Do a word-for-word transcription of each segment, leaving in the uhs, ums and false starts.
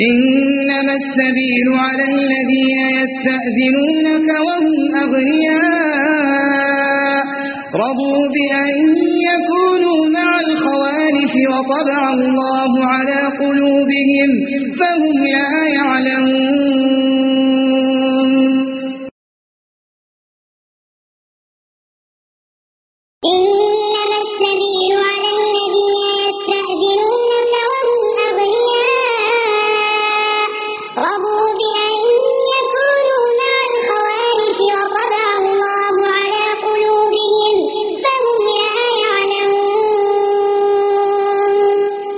إنما السبيل على الذين يستأذنونك وهم أغنياء رضوا بأن يكونوا مع الخوالف وطبع الله على قلوبهم فهم لا يعلمون. إنما السبيل على الذين يستأذنونك وهم أغنياء رضوا بأن يكونوا مع الخوالف وطبع الله على قلوبهم فهم لا يعلمون.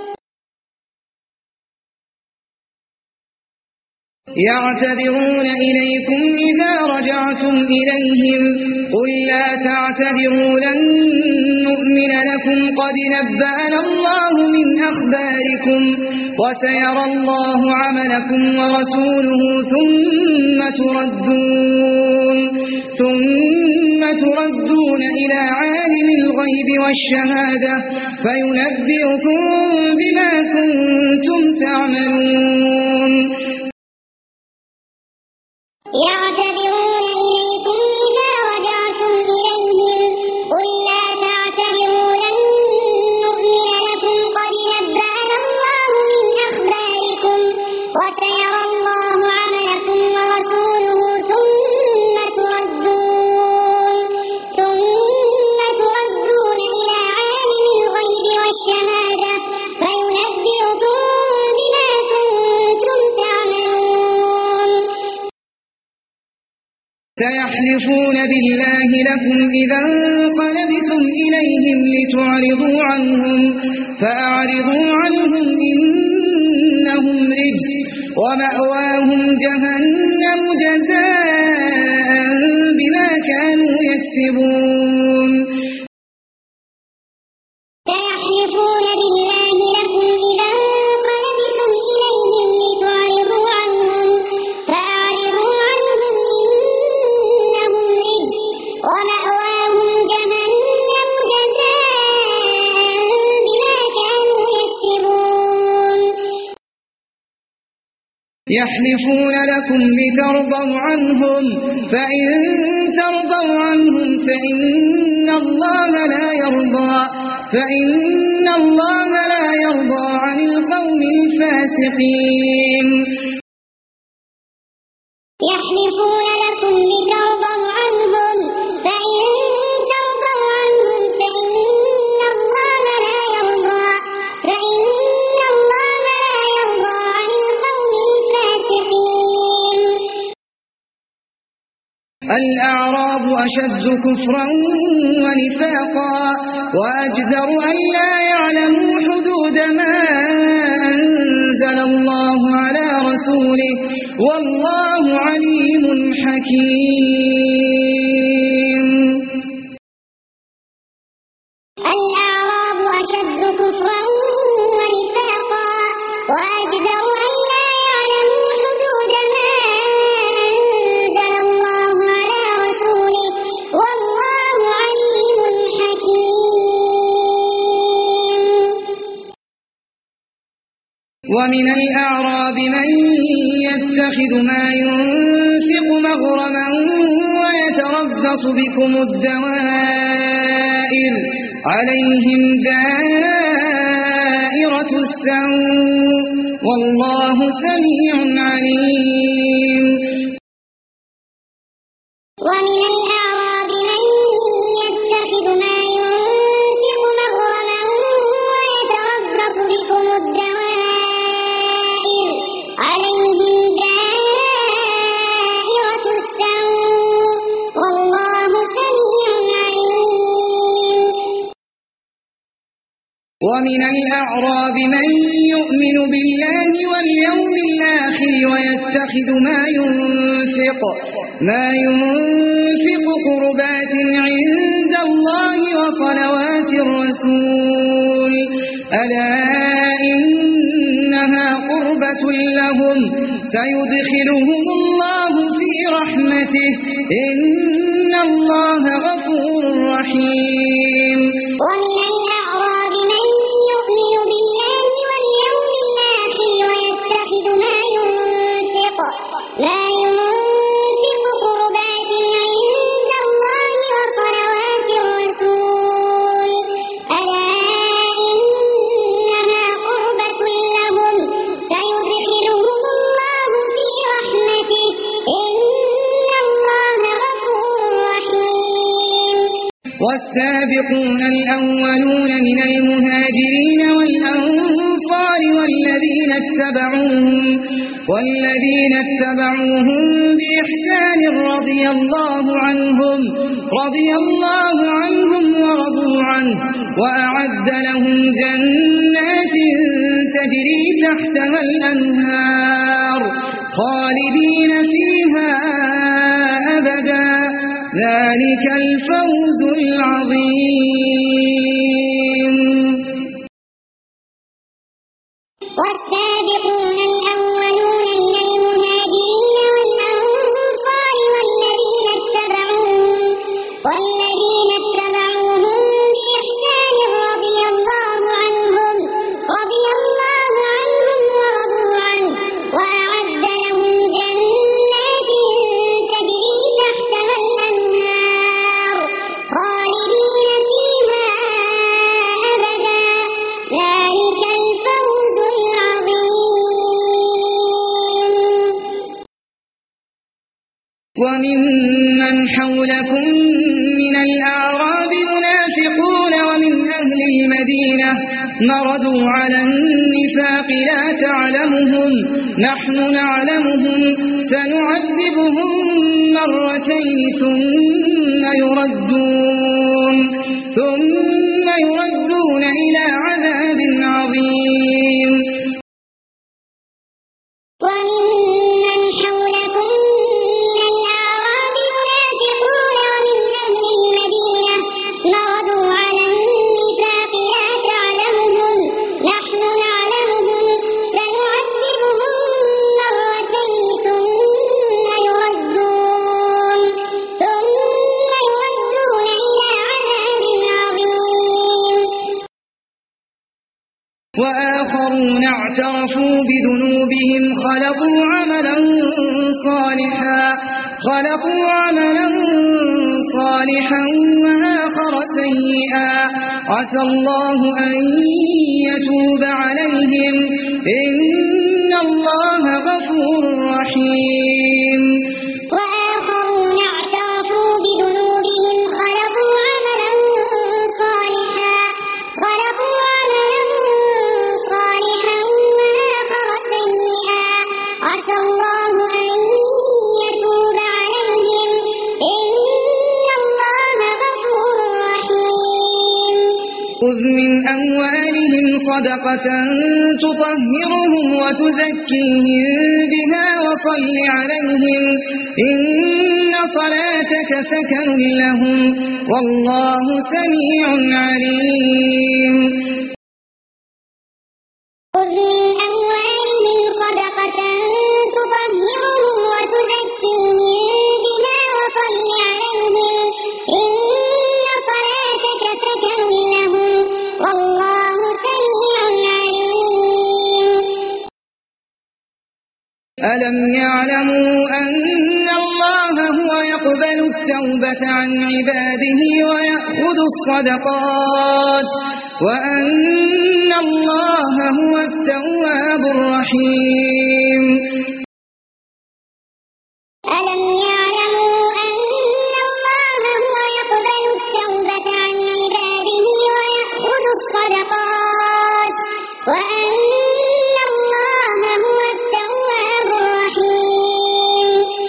يعتذرون إليكم إذا رجعتم إليهم قل لا تعتذروا لن نؤمن لكم قد نبأنا الله من أخباركم وسيرى الله عملكم ورسوله ثم تردون ثم تردون إلى عالم الغيب والشهادة فينبئكم بما كنتم تعملون. يعتذرون إليكم إذا رجعتم إليهم قل لا تعتذروا لن نؤمن لكم قد نبأنا الله من أخباركم وسيرى الله عملكم ورسوله ثم تردون ثم تردون إلى عالم الغيب والشهادة فينبئكم بما كنتم تعملون. سيحلفون بالله لكم إذا انقلبتم إليهم لتعرضوا عنهم فأعرضوا عنهم إنهم رجس ومأواهم جهنم جزاء بما كانوا يكسبون. سيحلفون بالله لكم إذا انقلبتم إليهم لتعرضوا عنهم فأعرضوا عنهم إنهم رجس ومأواهم جهنم جزاء بما كانوا يكسبون. يحلفون لكم لترضوا عنهم فإن ترضوا عنهم فإن الله لا يرضى فإن الله لا يرضى عن القوم الفاسقين. يحلفون لكم لترضوا عنهم فإن ترضوا عنهم فإن الله لا يرضى فإن الله لا يرضى عن القوم الفاسقين. الأعراب أشد كفرا ونفاقا وأجدر أن لا يعلموا حدود ما أنزل الله على رسوله والله عليم حكيم. الأعراب أشد كفرا ونفاقا وأجدر أن لا يعلموا حدود ما أنزل الله على رسوله والله عليم حكيم. ومن الأعراب من يتخذ ما ينفق مغرما ويتربص بكم الدوائر عليهم دائرة السوء والله سميع عليم. ومن الأعراب من يتخذ ما ينفق مغرما ويتربص بكم الدوائر عليهم دائرة السوء والله سميع عليم. ومن الأعراب من يؤمن بالله واليوم الآخر ويتخذ ما ينفق ما ينفق قربات عند الله وصلوات الرسول ألا إنها قربة لهم سيدخلهم الله في رحمته إن الله غفور رحيم. ومن الأعراب من يؤمن بالله واليوم الآخر ويتخذ ما والسابقون الأولون من المهاجرين والأنصار والذين اتبعوهم والذين اتبعوهم بإحسان رضي الله عنهم رضي الله عنهم ورضوا عنه وأعد لهم جنات تجري تحتها الأنهار خالدين فيها أبدا ذلك الفوز العظيم. والسابقون الأولون من المهاجرين والأنصار والذين اتبعوهم والذين اتبعوهم بإحسان رضي الله عنهم رضي الله عنهم ورضوا عنه وأعد لهم جنات تجري تحتها الأنهار خالدين فيها أبدا ذلك الفوز العظيم. وممن حولكم من الأعراب منافقون ومن أهل المدينة مردوا على النفاق لا تعلمهم نحن نعلمهم سنعذبهم مرتين ثم يردون ثم يردون إلى عذاب عظيم. وممن حولكم من الأعراب منافقون ومن أهل المدينة مردوا على النفاق لا تعلمهم نحن نعلمهم سنعذبهم مرتين ثم يردون ثم يردون إلى عذاب عظيم. وآخرون اعترفوا بذنوبهم خلقوا عملا صالحا خلقوا عملا صالحا وآخر سيئا عسى الله أن يتوب عليهم إن الله غفور رحيم. وآخرون اعترفوا بذنوبهم خلقوا عملا صالحا خلقوا عملا صالحا وآخر سيئا عسى الله أن يتوب عليهم إن الله غفور رحيم. خذ من أموالهم صدقة تطهرهم وتزكيهم بها وصل عليهم إن صلاتك سكن لهم والله سميع عليم. خذ من أموالهم صدقة تطهرهم وتزكيهم بها وصل عليهم إن صلاتك سكن لهم والله سميع عليم. ألم يعلموا أن الله هو يقبل التوبة عن عباده ويأخذ الصدقات وأن الله هو التواب الرحيم. ألم يعلموا أن الله هو يقبل التوبة عن عباده ويأخذ الصدقات وأن الله هو التواب الرحيم.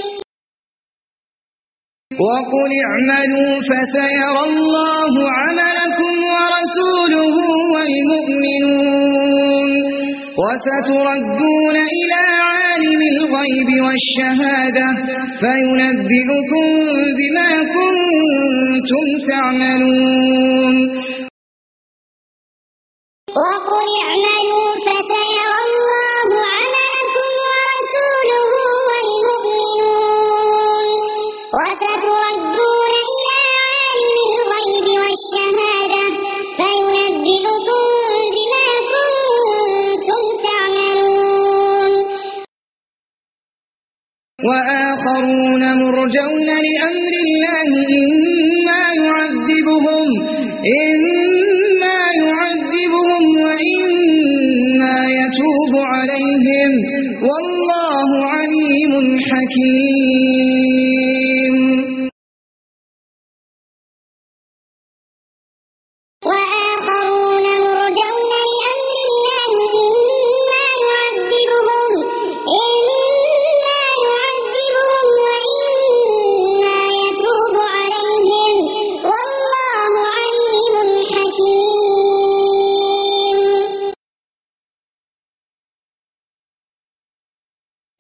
وقل اعملوا فسيرى الله عملكم ورسوله والمؤمنون وستردون إلى عالم الغيب والشهادة فينبئكم بما كنتم تعملون. وقل اعملوا فسيرى الله عملكم ورسوله والمؤمنون وستردون إلى عالم الغيب والشهادة فينبئكم بما كنتم تعملون. وآخرون مرجون لأمر الله إما يعذبهم إما يعذبهم وإما يتوب عليهم والله عليم حكيم.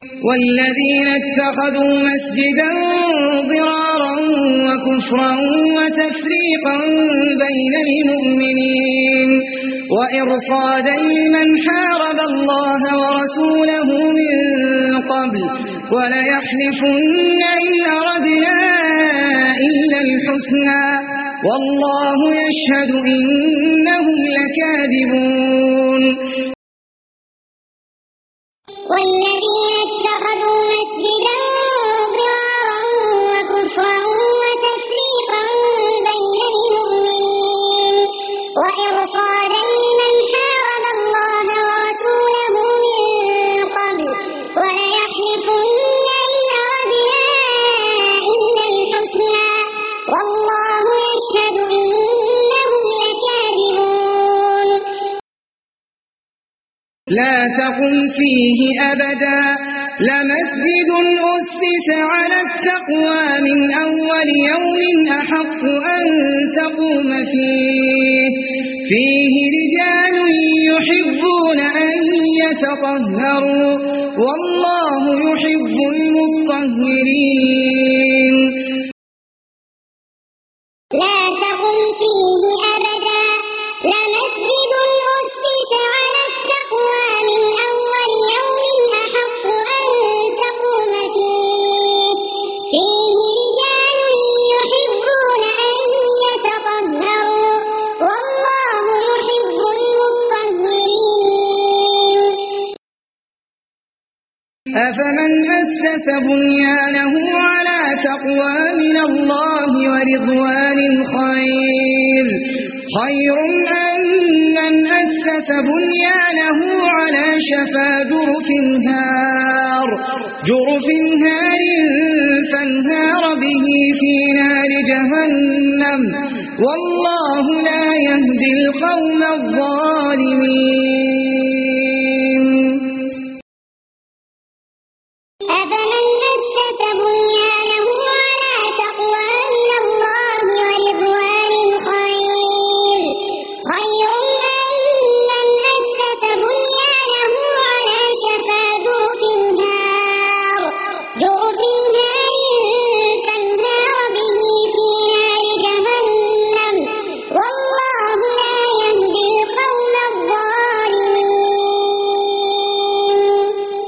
والذين اتخذوا مسجدا ضرارا وكفرا وتفريقا بين المؤمنين وإرصادا لمن حارب الله ورسوله من قبل وليحلفن إن أردنا إلا الحسنى والله يشهد إنهم لكاذبون. والذين اتخذوا مسجدا ضرارا وكفرا وتفريقا بين المؤمنين وإرصادا لمن حارب الله ورسوله من قبل وليحلفن إن أردنا إلا الحسنى والله يشهد إنهم لكاذبون. لا تقم فيه أبدا لمسجد أسس على التقوى من أول يوم أحق أن تقوم فيه فيه رجال يحبون أن يتطهروا والله يحب المطهرين. لا تقم فيه أبدا لمسجد أسس على التقوى من أول يوم أحق أن تقوم فيه فيه رجال يحبون أن يتطهروا والله يحب المطهرين. أفمن أسس بنيانه على تقوى من الله ورضوان خير خير أم من أسس بنيانه على شفا جرف هار جرف هار فانهار به في نار جهنم والله لا يهدي القوم الظالمين. أفمن أسس بنيانه على تقوى من الله ورضوان خير خير أم من أسس بنيانه على شفا جرف هار جرف هار فانهار به في نار جهنم والله لا يهدي القوم الظالمين.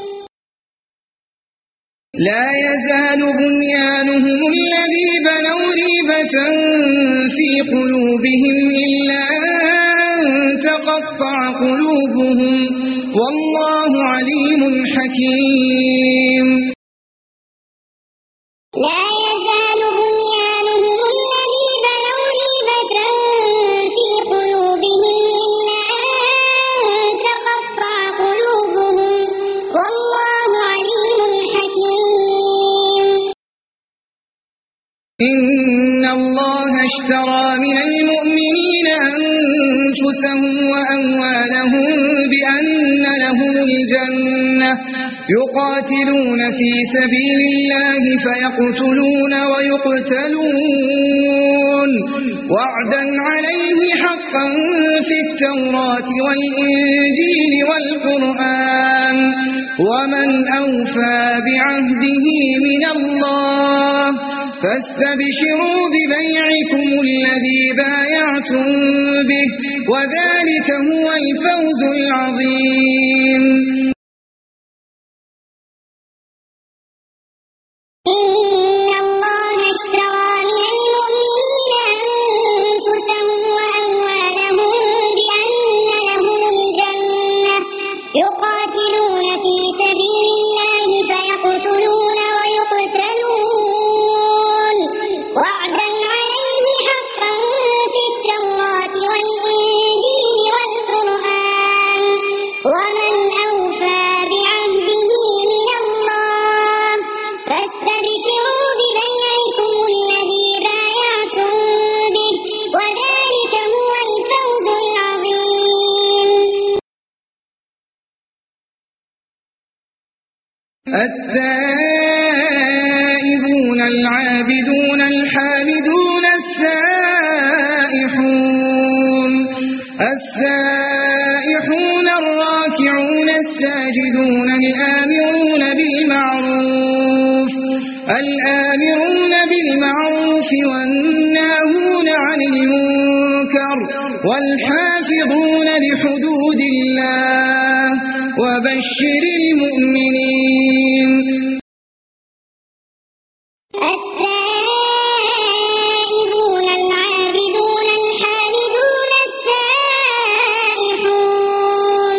لا يزال بنيانهم الذي بنوا ريبة في قلوبهم إلا أن تقطع قلوبهم والله عليم حكيم. لا يزال بنيانهم الذي بنوا ريبة في قلوبهم إلا أن تقطع قلوبهم والله عليم حكيم. إن الله اشترى من المؤمنين أنفسهم وأموالهم بأن لهم الجنة يقاتلون في سبيل الله فيقتلون ويقتلون وعدا عليه حقا في التوراة والإنجيل والقرآن ومن أوفى بعهده من الله فاستبشروا ببيعكم الذي بايعتم به وذلك هو الفوز العظيم. إن الله اشترى من المؤمنين أنفسهم وأموالهم بأن لهم الجنة يقاتلون في سبيل الله فيقتلون ويقتلون وعدا عليه حقا في التوراة والإنجيل والقرآن ومن أوفى بعهده من الله فاستبشروا ببيعكم الذي بايعتم به وذلك هو الفوز العظيم. التائبون العابدون الحامدون السائحون السائحون الراكعون الساجدون الآمرون بالمعروف الآمرون بالمعروف والناهون عن المنكر والحافظون لحدود الله وبشر المؤمنين. التائبون العابدون الحامدون السائحون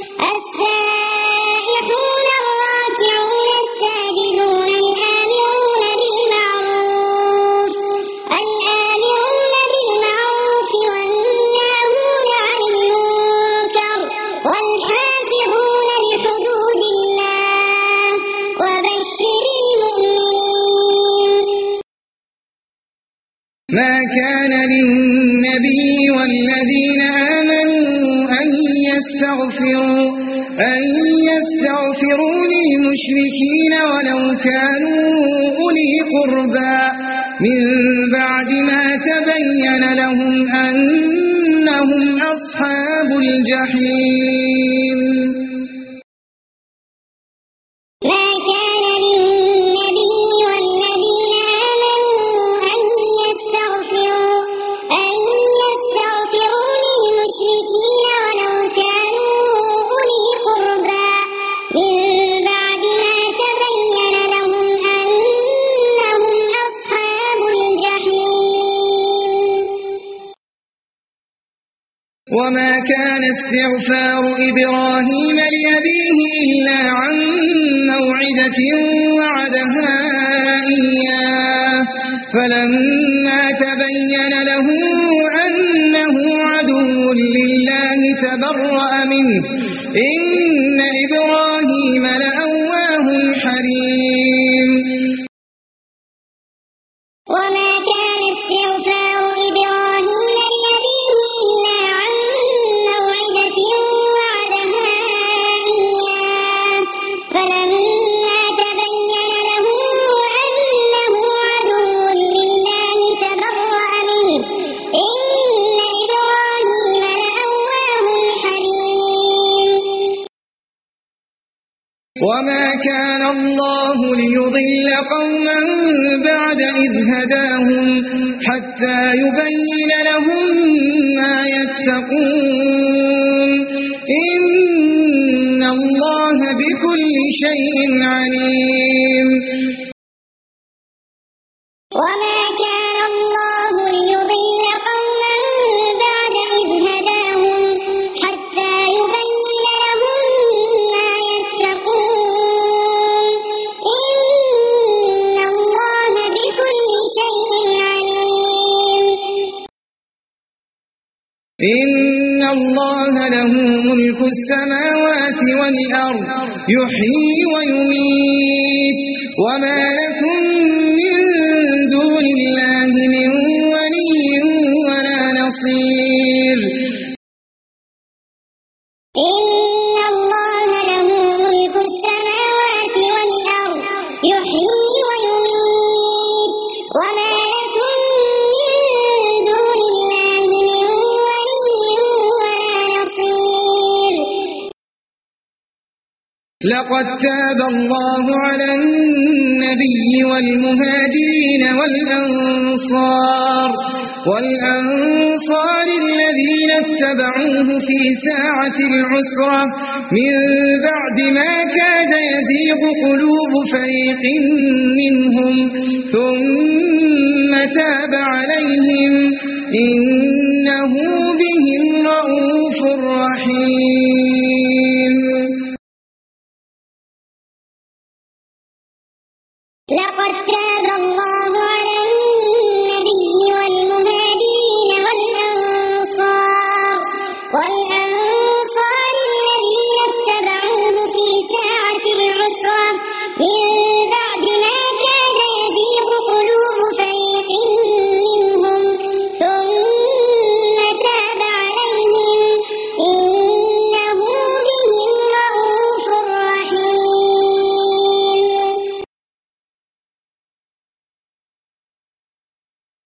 السائحون الراكعون الساجدون الآمرون بالمعروف الآمرون بالمعروف والناهون عن المنكر والحافظون لحدود الله وبشر المؤمنين. ما كان للنبي والذين آمنوا أن يستغفروا أن يستغفروا للمشركين ولو كانوا أولي قربى من بعد ما تبين لهم أنهم أصحاب الجحيم. ما كان للنبي والذين آمنوا أن يستغفروا أن يستغفروا للمشركين ولو كانوا أولي قربى من بعد ما تبين لهم أنهم أصحاب الجحيم. وما كان استغفار إبراهيم لأبيه إلا عن موعدة وعدها إياه فلما تبين له أنه عدو لله تبرأ منه إن إبراهيم لأواه حليم. وما كان استغفار إبراهيم لأبيه إلا عن موعدة وعدها إياه فلما تبين له أنه عدو لله تبرأ منه إن إبراهيم لأواه حليم. وما كان الله ليضل قوما بعد إذ هداهم حتى يبين لهم ما يتقون إن الله بكل شيء عليم. وما كان الله ليضل قوما بعد إذ هداهم حتى يبين لهم ما يتقون إن الله بكل شيء عليم. إن الله له ملك السماوات والأرض يحيي ويميت وما لكم من دون الله من ولي ولا نصير. إن الله له ملك السماوات والأرض يحيي ويميت وما لكم من دون الله من ولي ولا نصير. لقد تاب الله على النبي والمهاجرين والأنصار والأنصار الذين اتبعوه في ساعة العسرة من بعد ما كاد يزيغ قلوب فريق منهم ثم تاب عليهم إنه بهم رءوف رحيم. لقد تاب الله على النبي والمهاجرين والأنصار والأنصار الذين اتبعوه في ساعة العسرة من بعد ما كاد يزيغ قلوب فريق منهم ثم تاب عليهم إنه بهم رءوف رحيم.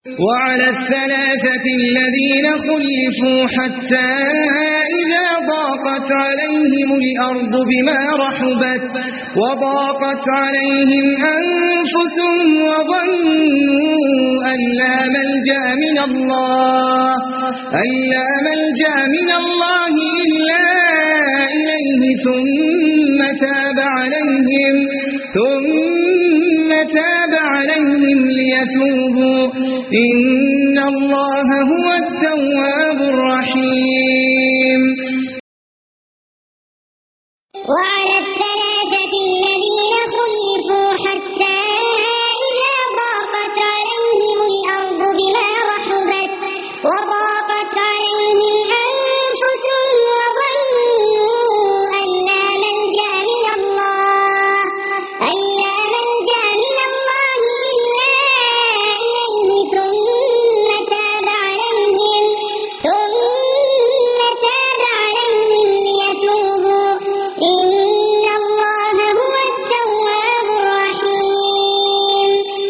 وعلى الثلاثة الذين خلفوا حتى إذا ضاقوا وضاقت عليهم الأرض بما رحبت وضاقت عليهم أنفسهم وظنوا أن لا ملجأ من الله أن لا ملجأ من الله إلا إليه ثم تاب عليهم ثم تاب عليهم ليتوبوا إن الله هو التواب الرحيم. وعلى الثلاثة الذين خلفوا حتى إذا ضاقت عليهم الأرض بما رحبت وضاقت عليهم أنفسهم وظنوا أن لا ملجأ من الله أن لا ملجأ من الله إلا إليه ثم تاب عليهم ثم تاب عليهم ليتوبوا إن الله هو التواب الرحيم.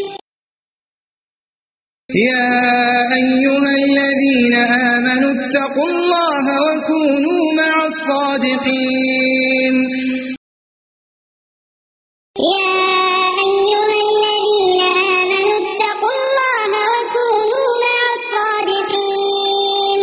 يا أيها الذين آمنوا اتقوا الله وكونوا مع الصادقين. يا أيها الذين آمنوا اتقوا الله وكونوا مع الصادقين.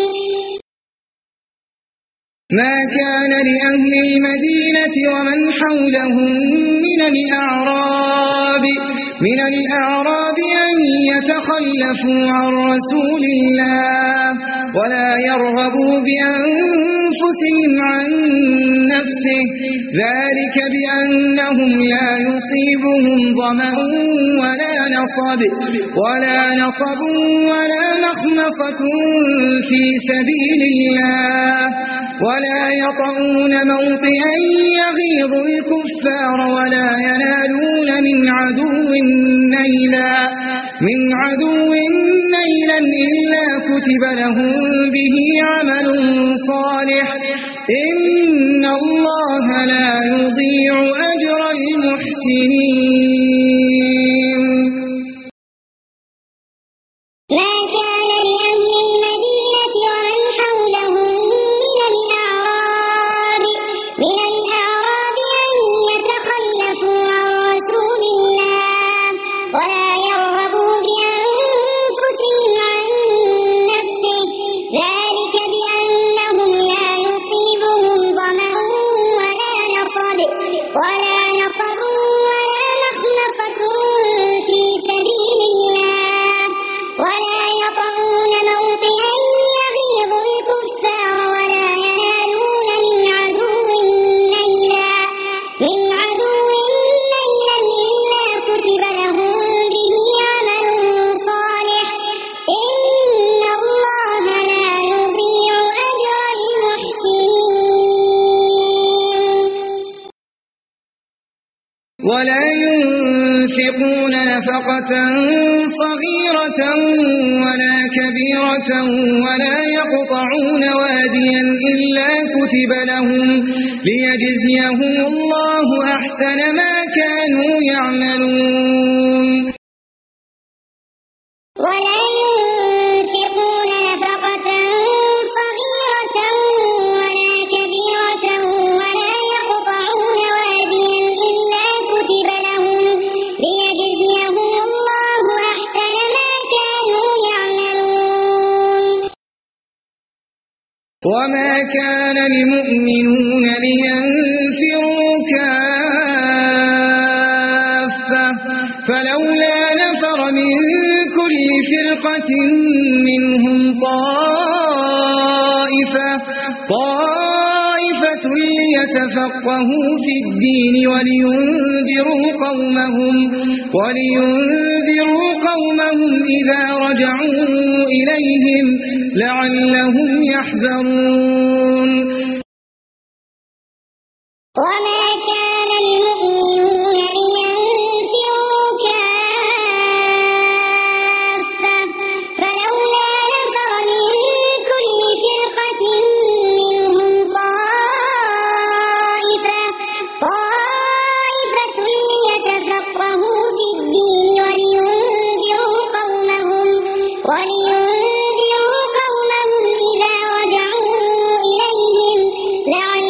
ما كان لأهل المدينة ومن حولهم من الأعراب من الأعراب أن يتخلفوا عن رسول الله ولا يرغبوا بأنفسهم عن نفسه ذلك بأنهم لا يصيبهم ظمأ ولا نصب ولا نصب ولا مخمصة في سبيل الله ولا يطؤون موطئا يغيظ الكفار ولا ينالون من عدو نيلا من عدو نيلا إلا كتب لهم به عمل صالح إن الله لا يضيع أجر المحسنين. ما كان لأهل المدينة ومن حولهم من الأعراب من الأعراب أن يتخلفوا عن رسول الله ولا يرغبوا بأنفسهم عن نفسه ذلك بأنهم لا يصيبهم ظمأ ولا نصب ولا نصب ولا مخمصة في سبيل الله ولا يطؤون موطئا يغيظ الكفار ولا ينالون من عدو نيلا من عدو نيلا إلا كتب لهم به عمل صالح إن الله لا يضيع أجر المحسنين. ولا ينفقون نفقة صغيرة ولا كبيرة ولا يقطعون واديا إلا كتب لهم ليجزيهم الله أحسن ما كانوا يعملون. ولا ينفقون نفقة صغيرة ولا كبيرة ولا يقطعون واديا إلا كتب لهم ليجزيهم الله أحسن ما كانوا يعملون. وما كان المؤمنون لينفروا كافة فلولا نفر من كل فرقة منهم طائفة طائفة ليتفقهوا في الدين ولينذروا قومهم ولينذروا قومهم إذا رجعوا إليهم لعلهم يحذرون. وما كان المؤمنون لينفروا كافة فلولا نفر من كل فرقة منهم طائفة طائفة ليتفقهوا في الدين ولينذروا قومهم ولينذروا قومهم إذا رجعوا إليهم لعلهم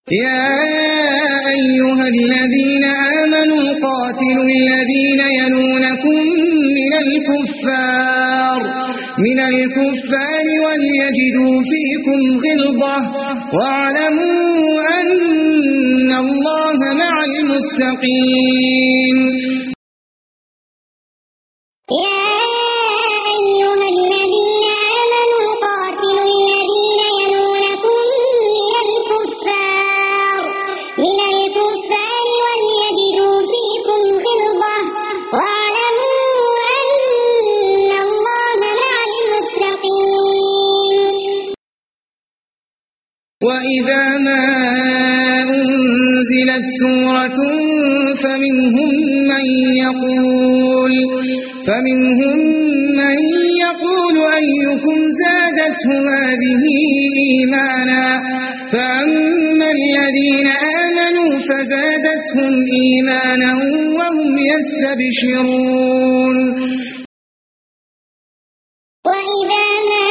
يا أيها الذين آمنوا قاتلوا الذين يلونكم من الكفار من الكفار وليجدوا فيكم غلظة واعلموا أن الله مع المتقين. يا أيها الذين آمنوا قاتلوا الذين يلونكم من الكفار من الكفار وليجدوا فيكم غلظة واعلموا أن الله مع المتقين. وإذا ما أنزلت سورة فمنهم من يقول فمنهم من يقول أيكم زادته هذه إيمانا فأما الذين آمنوا فزادتهم إيمانا وهم يستبشرون. وإذا ما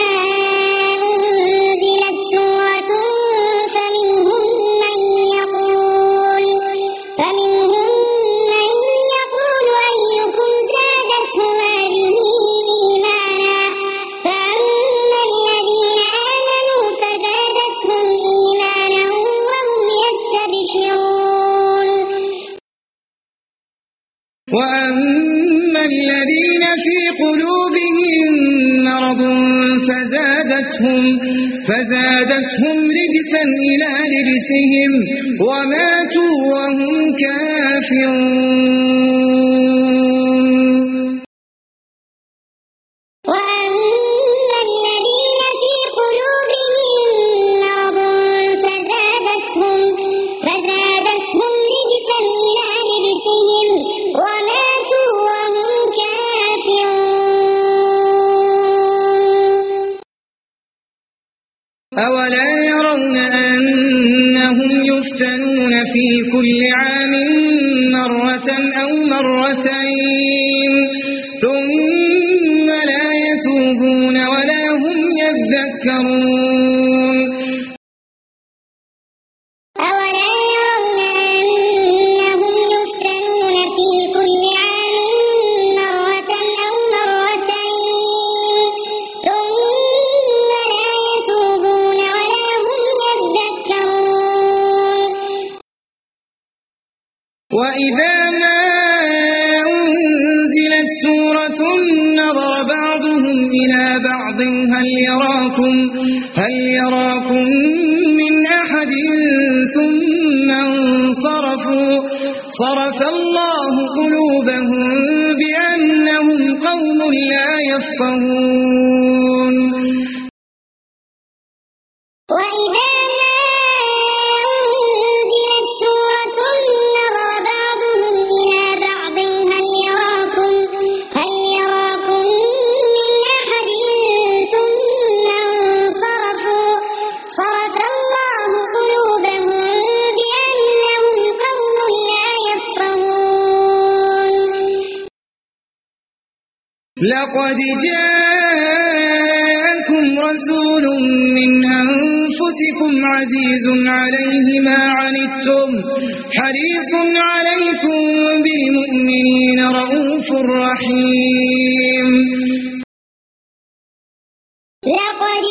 أنزلت سورة فمنهم من يقول فمنهم من يقول أيكم زادته هذه إيمانا فأما الذين آمنوا فزادتهم إيمانا وهم يستبشرون. وأما الذين في قلوبهم مرض فزادتهم فزادتهم رجسا إلى رجسهم وماتوا وهم كافرون. وأما الذين في قلوبهم مرض فزادتهم فزادتهم رجسا إلى رجسهم وماتوا وهم كافرون. أولا يرون أنهم يفتنون في كل عام مرة أو مرتين ثم لا يتوبون ولا هم يذكرون. أولا يرون أنهم يفتنون في كل عام مرة أو مرتين ثم لا يتوبون ولا هم يذكرون. وإذا ما أنزلت سورة نظر بعضهم إلى بعض هل يراكم هل يراكم من أحد ثم انصرفوا صرف الله قلوبهم بأنهم قوم لا يفقهون. وإذا ما أنزلت سورة نظر بعضهم إلى بعض هل يراكم هل يراكم من أحد ثم انصرفوا صرف الله قلوبهم بأنهم قوم لا يفقهون. لقد جاءكم رسول من أنفسكم عزيز عليه ما عنتم حريص عليكم بالمؤمنين رؤوف رحيم. لقد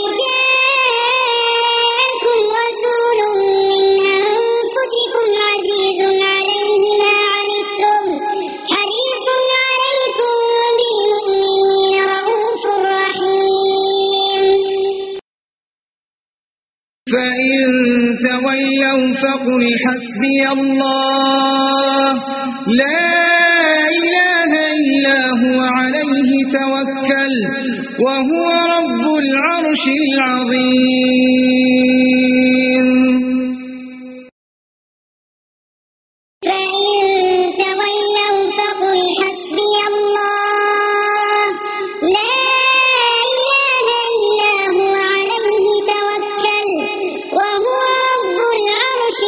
جاءكم رسول من أنفسكم عزيز عليه ما عنتم حريص عليكم بالمؤمنين رؤوف رحيم. فإن تولوا فقل حسبي الله لا إله إلا هو عليه توكل وهو رب العرش العظيم. فإن تولوا فقل حسبي الله لا إله إلا هو عليه توكل وهو رب العرش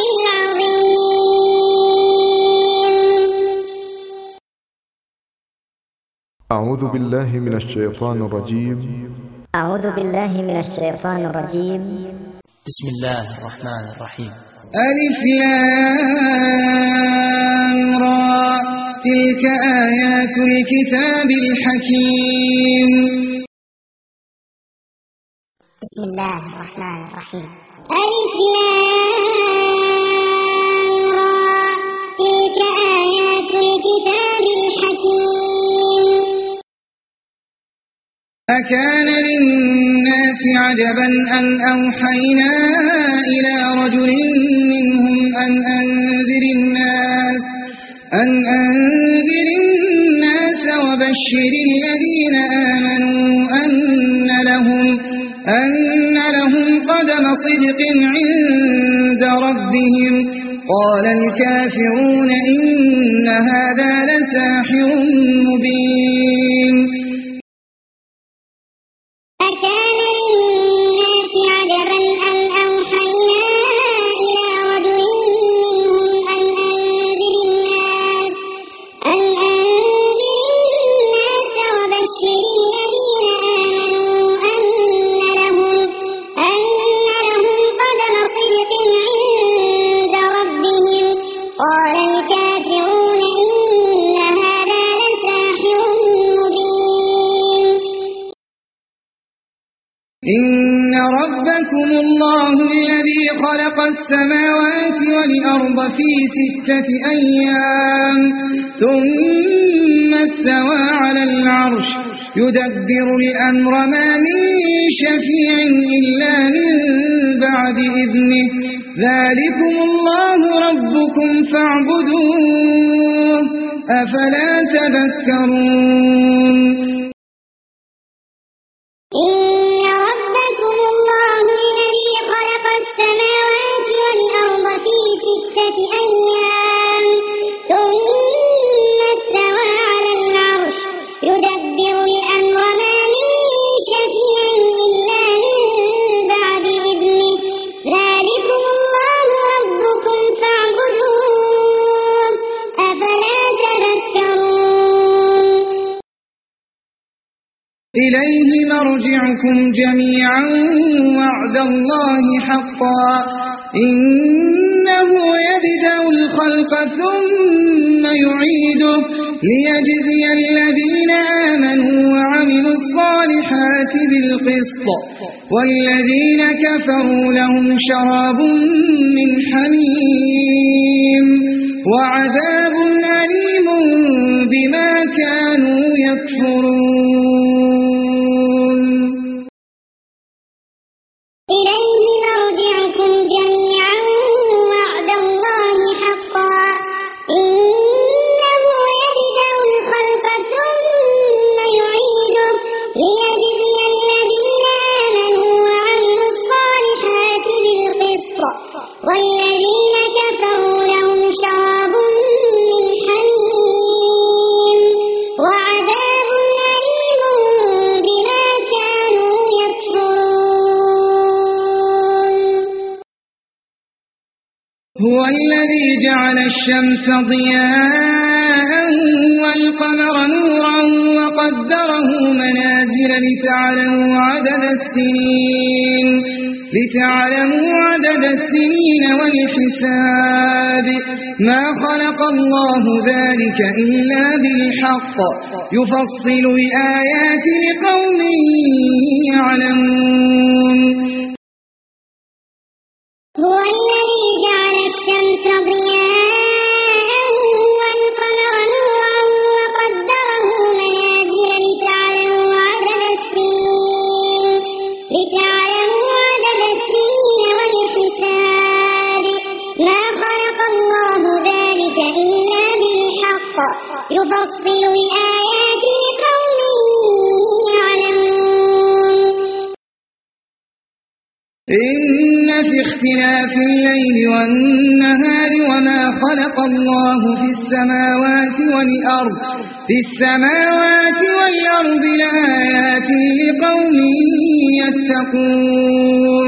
العظيم. أعوذ بالله من الشيطان الرجيم. أعوذ بالله من الشيطان الرجيم. بسم الله الرحمن الرحيم. ألف لام را تلك آيات الكتاب الحكيم. بسم الله الرحمن الرحيم. ألف لام را تلك آيات الكتاب الحكيم. أكان للناس عجبا أن أوحينا إلى رجل منهم أن أنذر الناس أن أنذر الناس وبشر الذين آمنوا أن لهم أن لهم قدم صدق عند ربهم. قال الكافرون إن هذا لساحر مبين. أكان للناس عجبا أن أوحينا إلى رجل منهم أن أنذر الناس أن أنذر الناس وبشر الذين آمنوا أن لهم أن لهم قدم صدق عند ربهم. قال الكافرون إن هذا لساحر مبين. إن ربكم الله الذي خلق السماوات والأرض في ستة أيام ثم استوى على العرش يدبر الأمر ما من شفيع إلا من بعد إذنه. ذلكم الله ربكم فاعبدوه أفلا تذكرون. إن ربكم الله الذي خلق السماوات والأرض في ستة أيام ثم استوى على العرش يدبر الأمر ما من شفيع إلا من بعد إذنه. ذلكم الله ربكم فاعبدوه أفلا تذكرون. إليه مرجعكم جميعا وعد الله حقا إنه يبدأ الخلق ثم يعيده ليجزي الذين آمنوا وعملوا الصالحات بالقسط والذين كفروا لهم شراب من حميم وعذاب أليم بما كانوا يكفرون. إليه مرجعكم جميعا وعد الله حقا إنه يبدأ الخلق ثم يعيده ليجزي الذين آمنوا وعملوا الصالحات بالقسط والذين كفروا لهم شراب من حميم وعذاب أليم بما كانوا يكفرون. هو الذي جعل الشمس ضياء والقمر نورا وقدره منازل لتعلموا عدد السنين لتعلموا عدد السنين والحساب ما خلق الله ذلك إلا بالحق يفصل الآيات لقوم يعلمون. هو الذي جعل الشمس ضياء والقمر نورا وقدره منازل لتعلموا عدد السنين لتعلموا عدد السنين والحساب ما خلق الله ذلك إلا بالحق يفصل الآيات لقوم يعلمون. إن في اختلاف الليل والنهار وما خلق الله في السماوات والأرض في السماوات والأرض لآيات لقوم يتقون.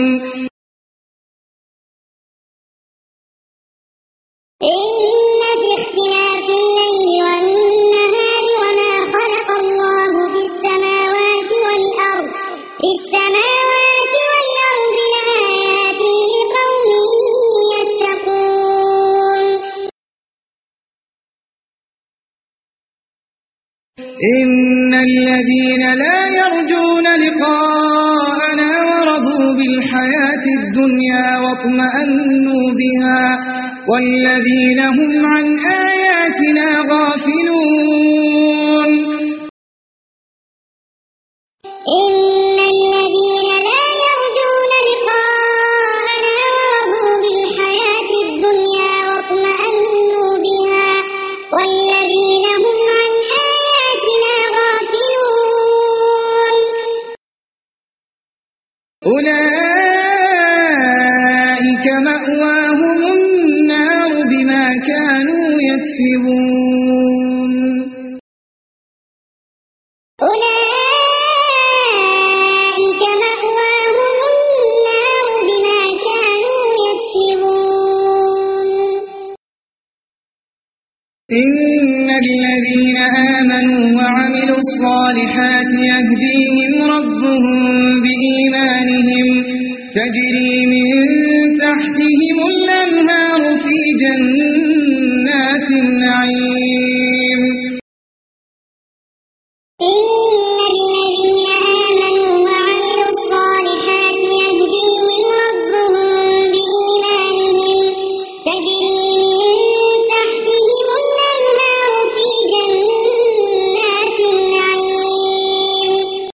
إن في اختلاف الليل والنهار وما خلق الله في السماوات والأرض في السماوات والأرض لآيات إن الذين لا يرجون لقاءنا ورضوا بالحياة الدنيا واطمأنوا بها والذين هم عن آياتنا غافلون إن الذين لا يرجون لقاءنا ورضوا بالحياة الدنيا واطمأنوا بها والذين هم عن آياتنا غافلون أولئك مأواهم النار بما كانوا يكسبون أولئك مأواهم النار بما كانوا يكسبون إن الذين آمنوا وعملوا الصالحات يهديهم ربهم بإيمانهم تجري من تحتهم الأنهار في جنات النعيم إن الذين آمنوا وعملوا الصالحات يهديهم ربهم بإيمانهم تجري من تحتهم الأنهار في جنات النعيم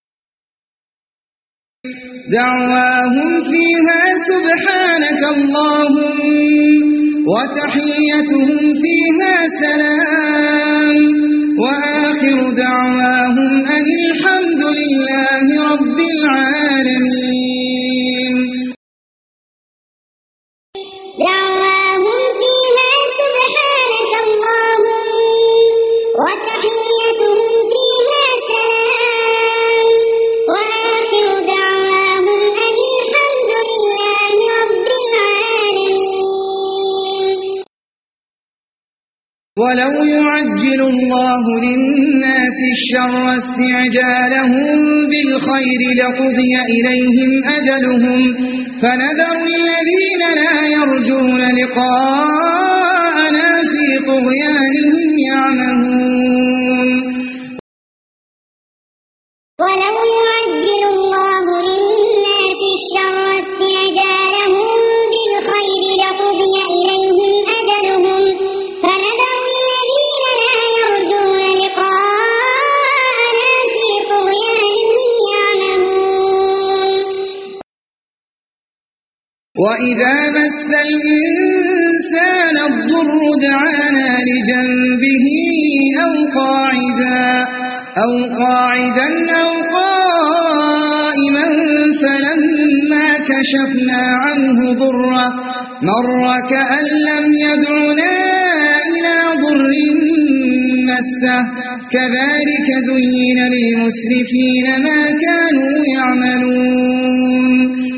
دعواهم فيها سبحانك اللهم وتحيتهم فيها سلام وآخر دعواهم أن الحمد لله رب العالمين دعواهم فيها سبحانك اللهم وتحيتهم فيها سلام وآخر دعواهم أن الحمد لله رب العالمين ولو يعجل الله للناس الشر استعجالهم بالخير لقضي إليهم أجلهم فنذر الذين لا يرجون لقاءنا في طغيانهم يعمهون ولو يعجل الله للناس الشر استعجالهم بالخير لقضي إليهم أجلهم فنذر الذين لا يرجون لقاءنا في طغيانهم يعمهون وإذا مس الإنسان الضر دعانا لجنبه أو قاعدا أو قاعدا أو قائما فلما كشفنا عنه ضره مر كأن لم يدعنا إلى ضر مسه كذلك زين للمسرفين ما كانوا يعملون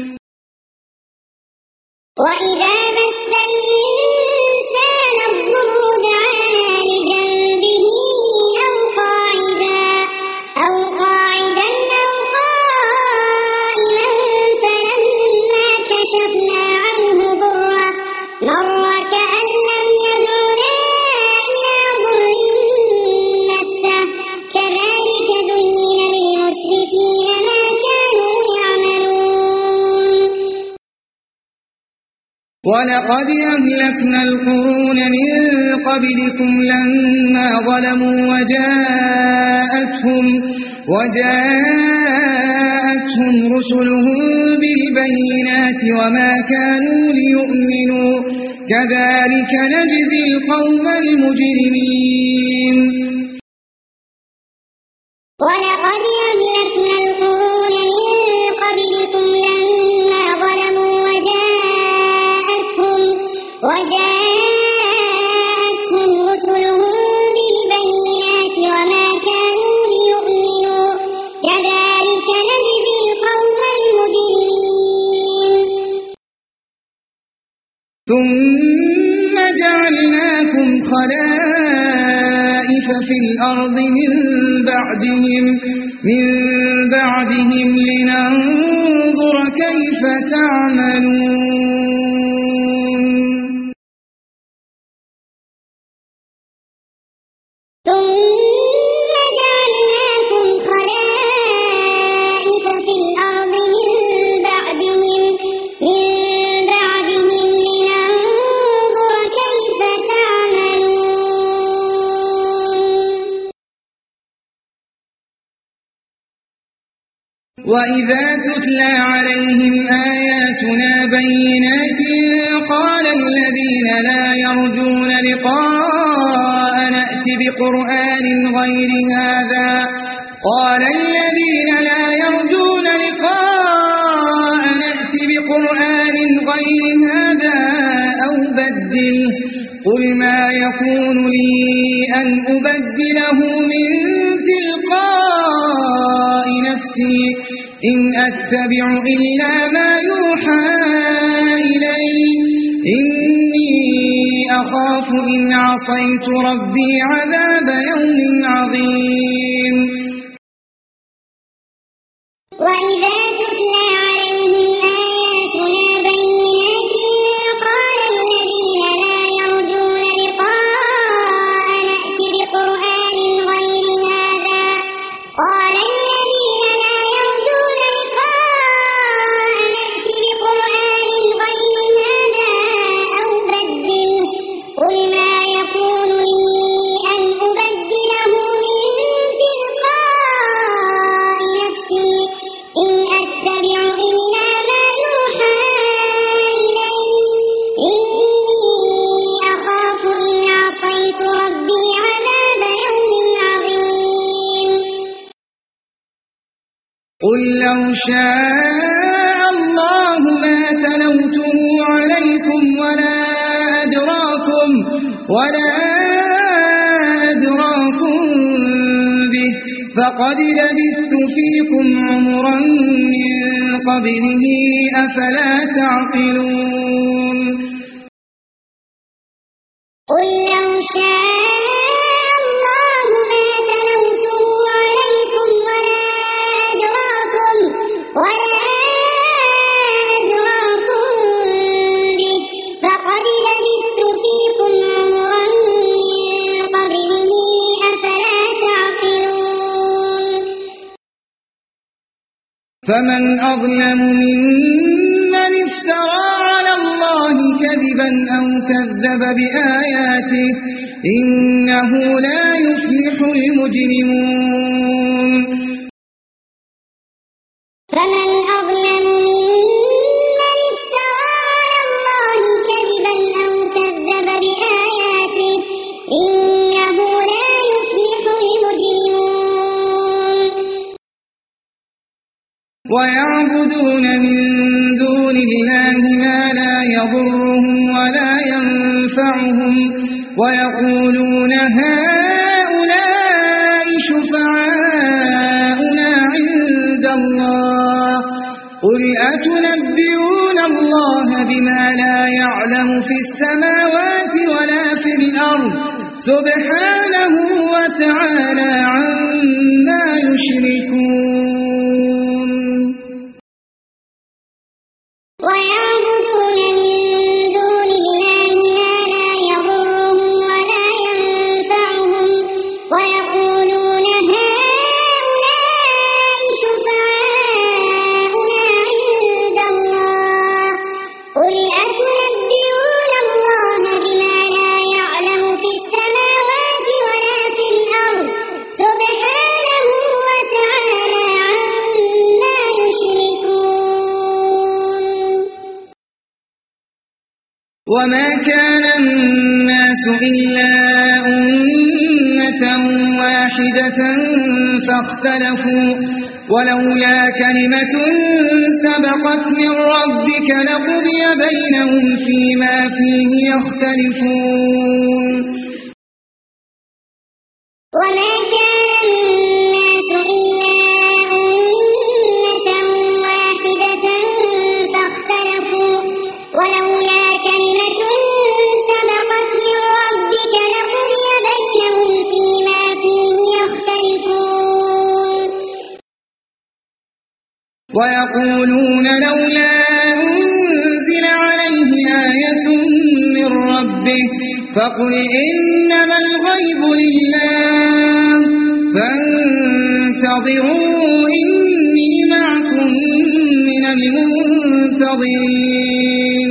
وإذا مس الإنسان الضر دعانا لجنبه أو قاعدا أو قاعدا أو قائما فلما كشفنا عنه ضره مر كأن لم يدعنا إلى ضر مسه كذلك زين للمسرفين ما كانوا يعملون ولقد أهلكنا القرون من قبلكم لما ظلموا وجاءتهم وجاءتهم رسلهم بالبينات وما كانوا ليؤمنوا كذلك نجزي القوم المجرمين ولقد أهلكنا القرون من قبلكم لما ظلموا وجاءتهم وجاءتهم رسلهم بالبينات وما كانوا ليؤمنوا كذلك نجزي القوم المجرمين ثم جعلناكم خلائف في الأرض من بعدهم من بعدهم لننظر كيف تعملون ثم جعلناكم وإذا تتلى عليهم آياتنا بينات قال الذين لا يرجون لقاءنا ائت بقرآن غير هذا قال الذين لا يرجون لقاءنا ائت بقرآن غير هذا أو بدل قل ما يكون لي أن أبدله من تلقاء نفسي إن أتبع إلا ما يوحى إلي إني أخاف إن عصيت ربي عذاب يوم عظيم. وإذا تتلى عليهم آياتنا بينات قال الذين لا يرجون لقاءنا ائت بقرآن غير هذا قال الذين لا يرجون لقاءنا ائت بقرآن غير هذا أو بدل قل ما يكون لي أن أبدله من تلقاء نفسي إن أتبع إلا ما يوحى إلي إني أخاف إن عصيت ربي عذاب يوم عظيم. قل لو شاء الله ما تلوته عليكم ولا أدراكم ولا أدراكم به فقد لبثت فيكم عمرا من قبله أفلا تعقلون. قل لو شاء الله ما تلوته عليكم ولا أدراكم ولا أدراكم به فقد لبثت فيكم عمرا من قبله أفلا تعقلون. فمن أظلم ممن افترى على الله كذبا أو كذب بآياته إنه لا يفلح المجرمون. فمن أظلم ممن افترى على الله كذبا أو كذب بآياته إنه لا يفلح المجرمون. ويعبدون من دون الله ما لا يضرهم ولا ينفعهم ويقولون هؤلاء شفعاؤنا عند الله قل أتنبئون الله بما لا يعلم في السماوات ولا في الأرض سبحانه وتعالى عما يشركون. ويعبدون من دون الله ما لا يضرهم ولا ينفعهم ويقولون هؤلاء شفعاؤنا عند الله قل أتنبئون الله بما لا يعلم في السماوات ولا في الأرض سبحانه وتعالى عما يشركون. وما كان الناس إلا أمة واحدة فاختلفوا ولولا كلمة سبقت من ربك لقضي بينهم فيما فيه يختلفون. وما كان الناس إلا أمة واحدة فاختلفوا ولولا كلمة سبقت من ربك لقضي بينهم فيما فيه يختلفون. ويقولون لولا أنزل عليه آية من ربه فقل إنما الغيب لله فانتظروا إني معكم من المنتظرين.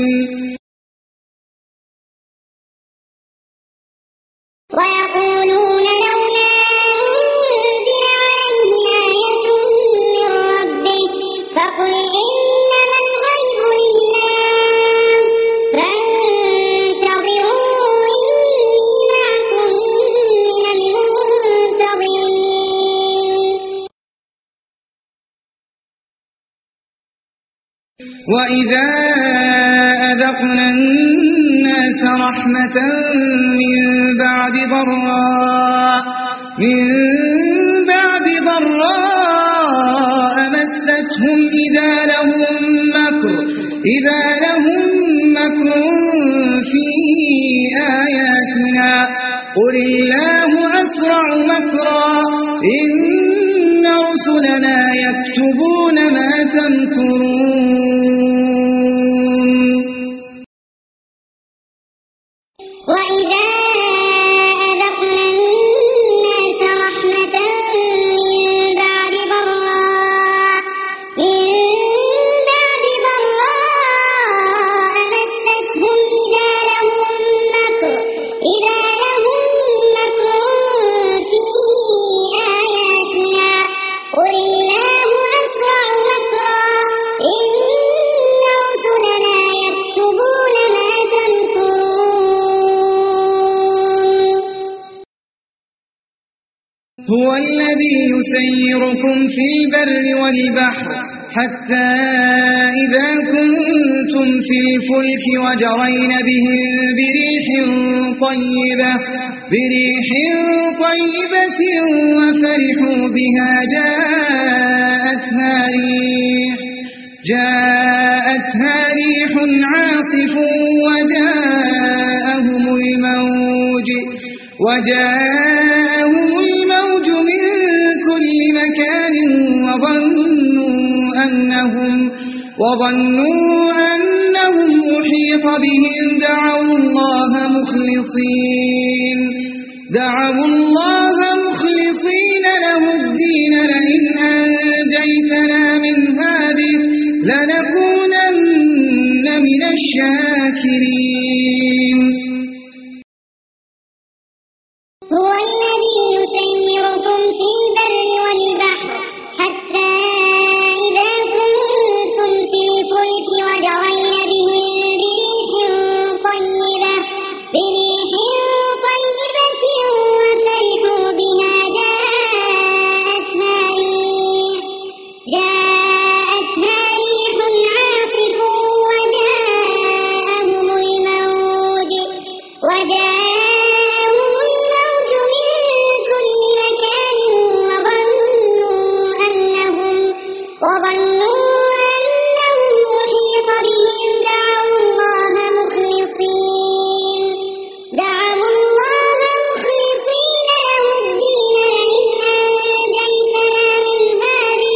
ويقولون لولا أنزل عليه آية من ربه وإذا أذقنا الناس رحمة من بعد ضراء من بعد ضراء مستهم إذا لهم مكر إذا لهم مكر في آياتنا قل الله أسرع مكرا إن رسلنا يكتبون ما تمكرون وإذا أذقنا الناس رحمة من بعد ضراء من بعد ضراء مستهم إذا لهم مكر إذا لهم مكر في آياتنا قل الله أسرع مكرا إن رسلنا يكتبون ما تمكرون هو الذي يسيركم في البر والبحر حتى إذا كنتم في الفلك وجرين بهم بريح طيبة بريح طيبة وفرحوا بها جاءتها ريح جاءتها ريح عاصف وجاءهم الموج وجاءهم الموج من كل مكان وظنوا أنهم وظنوا أنهم أحيط بهم دعوا الله مخلصين دعوا الله مخلصين له الدين لئن أنجيتنا من هذه لنكونن من الشاكرين هو الذي يسيركم في البر والبحر حتى إذا كنتم في الفلك وجرين بهم بريح طيبة بريح طيبة وفرحوا بها جاءتها ريح جاءتها ريح عاصف وجاءهم الموج وجاءهم الموج من كل مكان وظنوا أنهم وظنوا أنهم أحيط بهم دعوا الله مخلصين دعوا الله مخلصين له الدين لئن أنجيتنا من هذه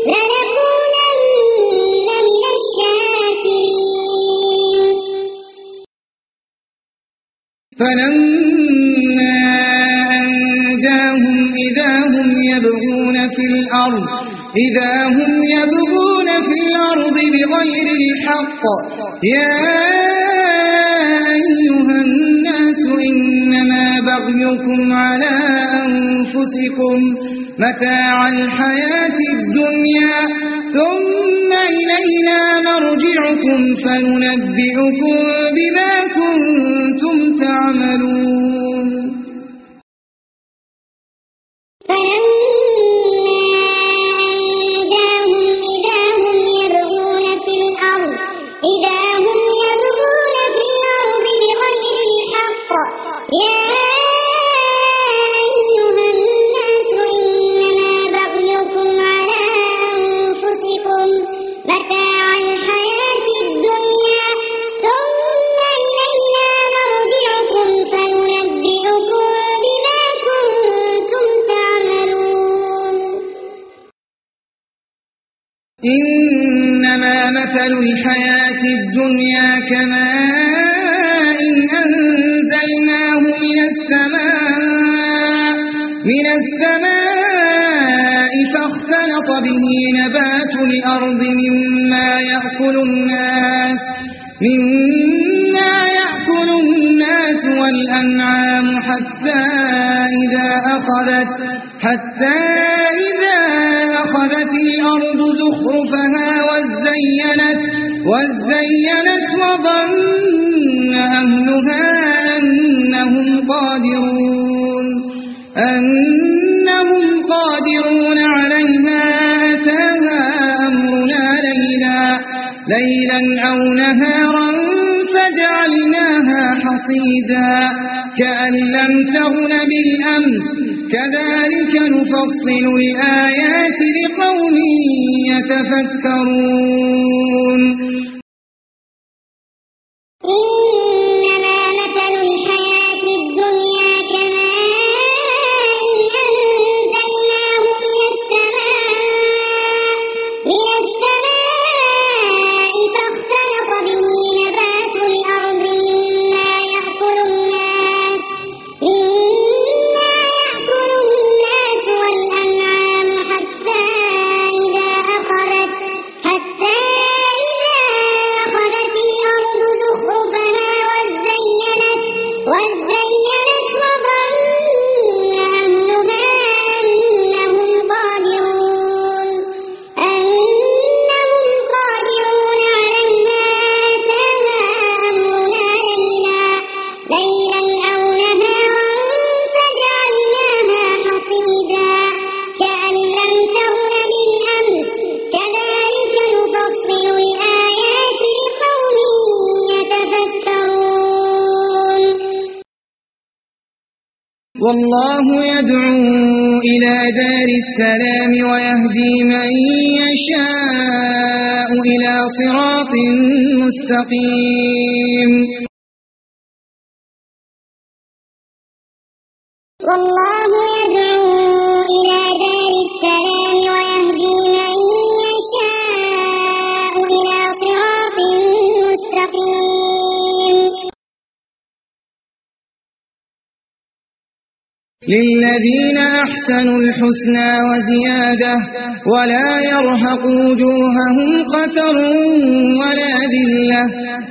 لنكونن من الشاكرين فلما أنجاهم إذا هم يبغون في الأرض إذا هم يبغون في الأرض بغير الحق يا أيها الناس إنما بغيكم على أنفسكم متاع الحياة الدنيا ثم إلينا مرجعكم فننبئكم بما كنتم تعملون فلما أنجاهم إذا هم يبغون في الأرض إذا هم يبغون في الأرض بغير الحق يا أيها الناس إنما بغيكم على أنفسكم متاع الحياة الدنيا ثم إلينا مرجعكم فننبئكم بما كنتم تعملون إنما مثل الحياة الدنيا كماء أنزلناه من السماء من السماء فاختلط به نبات الأرض مما يأكل الناس مما يأكل الناس والأنعام حتى إذا أخذت حتى إذا أخذت الأرض زخرفها وزينت وزينت وظن أهلها أنهم قادرون أنهم قادرون عليها أتاها أمرنا ليلا ليلا أو نهارا فجعلناها حصيدا كأن لم تغن بالأمس كذلك نفصل الآيات لقوم يتفكرون إنما مثل الحياة الدنيا كماء أنزلناه من السماء من السماء فاختلط به نبات الأرض مما يأكل الناس مما يأكل الناس والأنعام حتى إذا أخذت حتى إذا أخذت الأرض زخرفها وزينت وزينت وظن أهلها أنهم قادرون أنهم قادرون عليها أتاها أمرنا ليلا ليلا أو نهارا فجعلناها حصيدا كأن لم تغن بالأمس كذلك نفصل الآيات لقوم يتفكرون والله يدعو إلى دار السلام ويهدي من يشاء إلى صراط مستقيم والله يدعو إلى دار السلام ويهدي من يشاء إلى صراط مستقيم للذين أحسنوا الحسنى وزيادة ولا يرهق وجوههم قتر ولا ذلة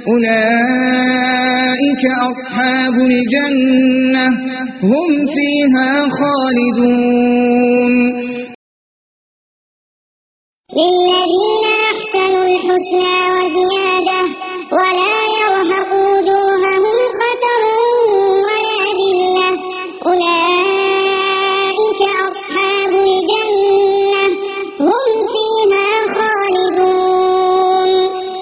أولئك أصحاب الجنة هم فيها خالدون للذين أحسنوا الحسنى وزيادة ولا يرهق وجوههم قتر ولا ذلة أولئك أصحاب الجنة هم فيها خالدون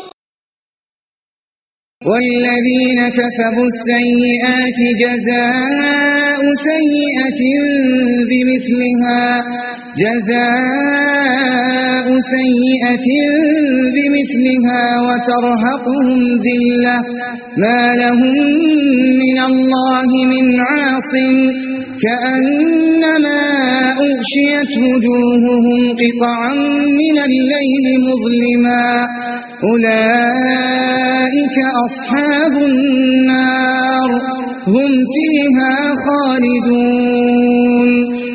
والذين كسبوا السيئات جزاء سيئة بمثلها جزاء سيئة بمثلها وترهقهم ذلة ما لهم من الله من عاصم كأنما أغشيت وجوههم قطعا من الليل مظلما أولئك أصحاب النار هم فيها خالدون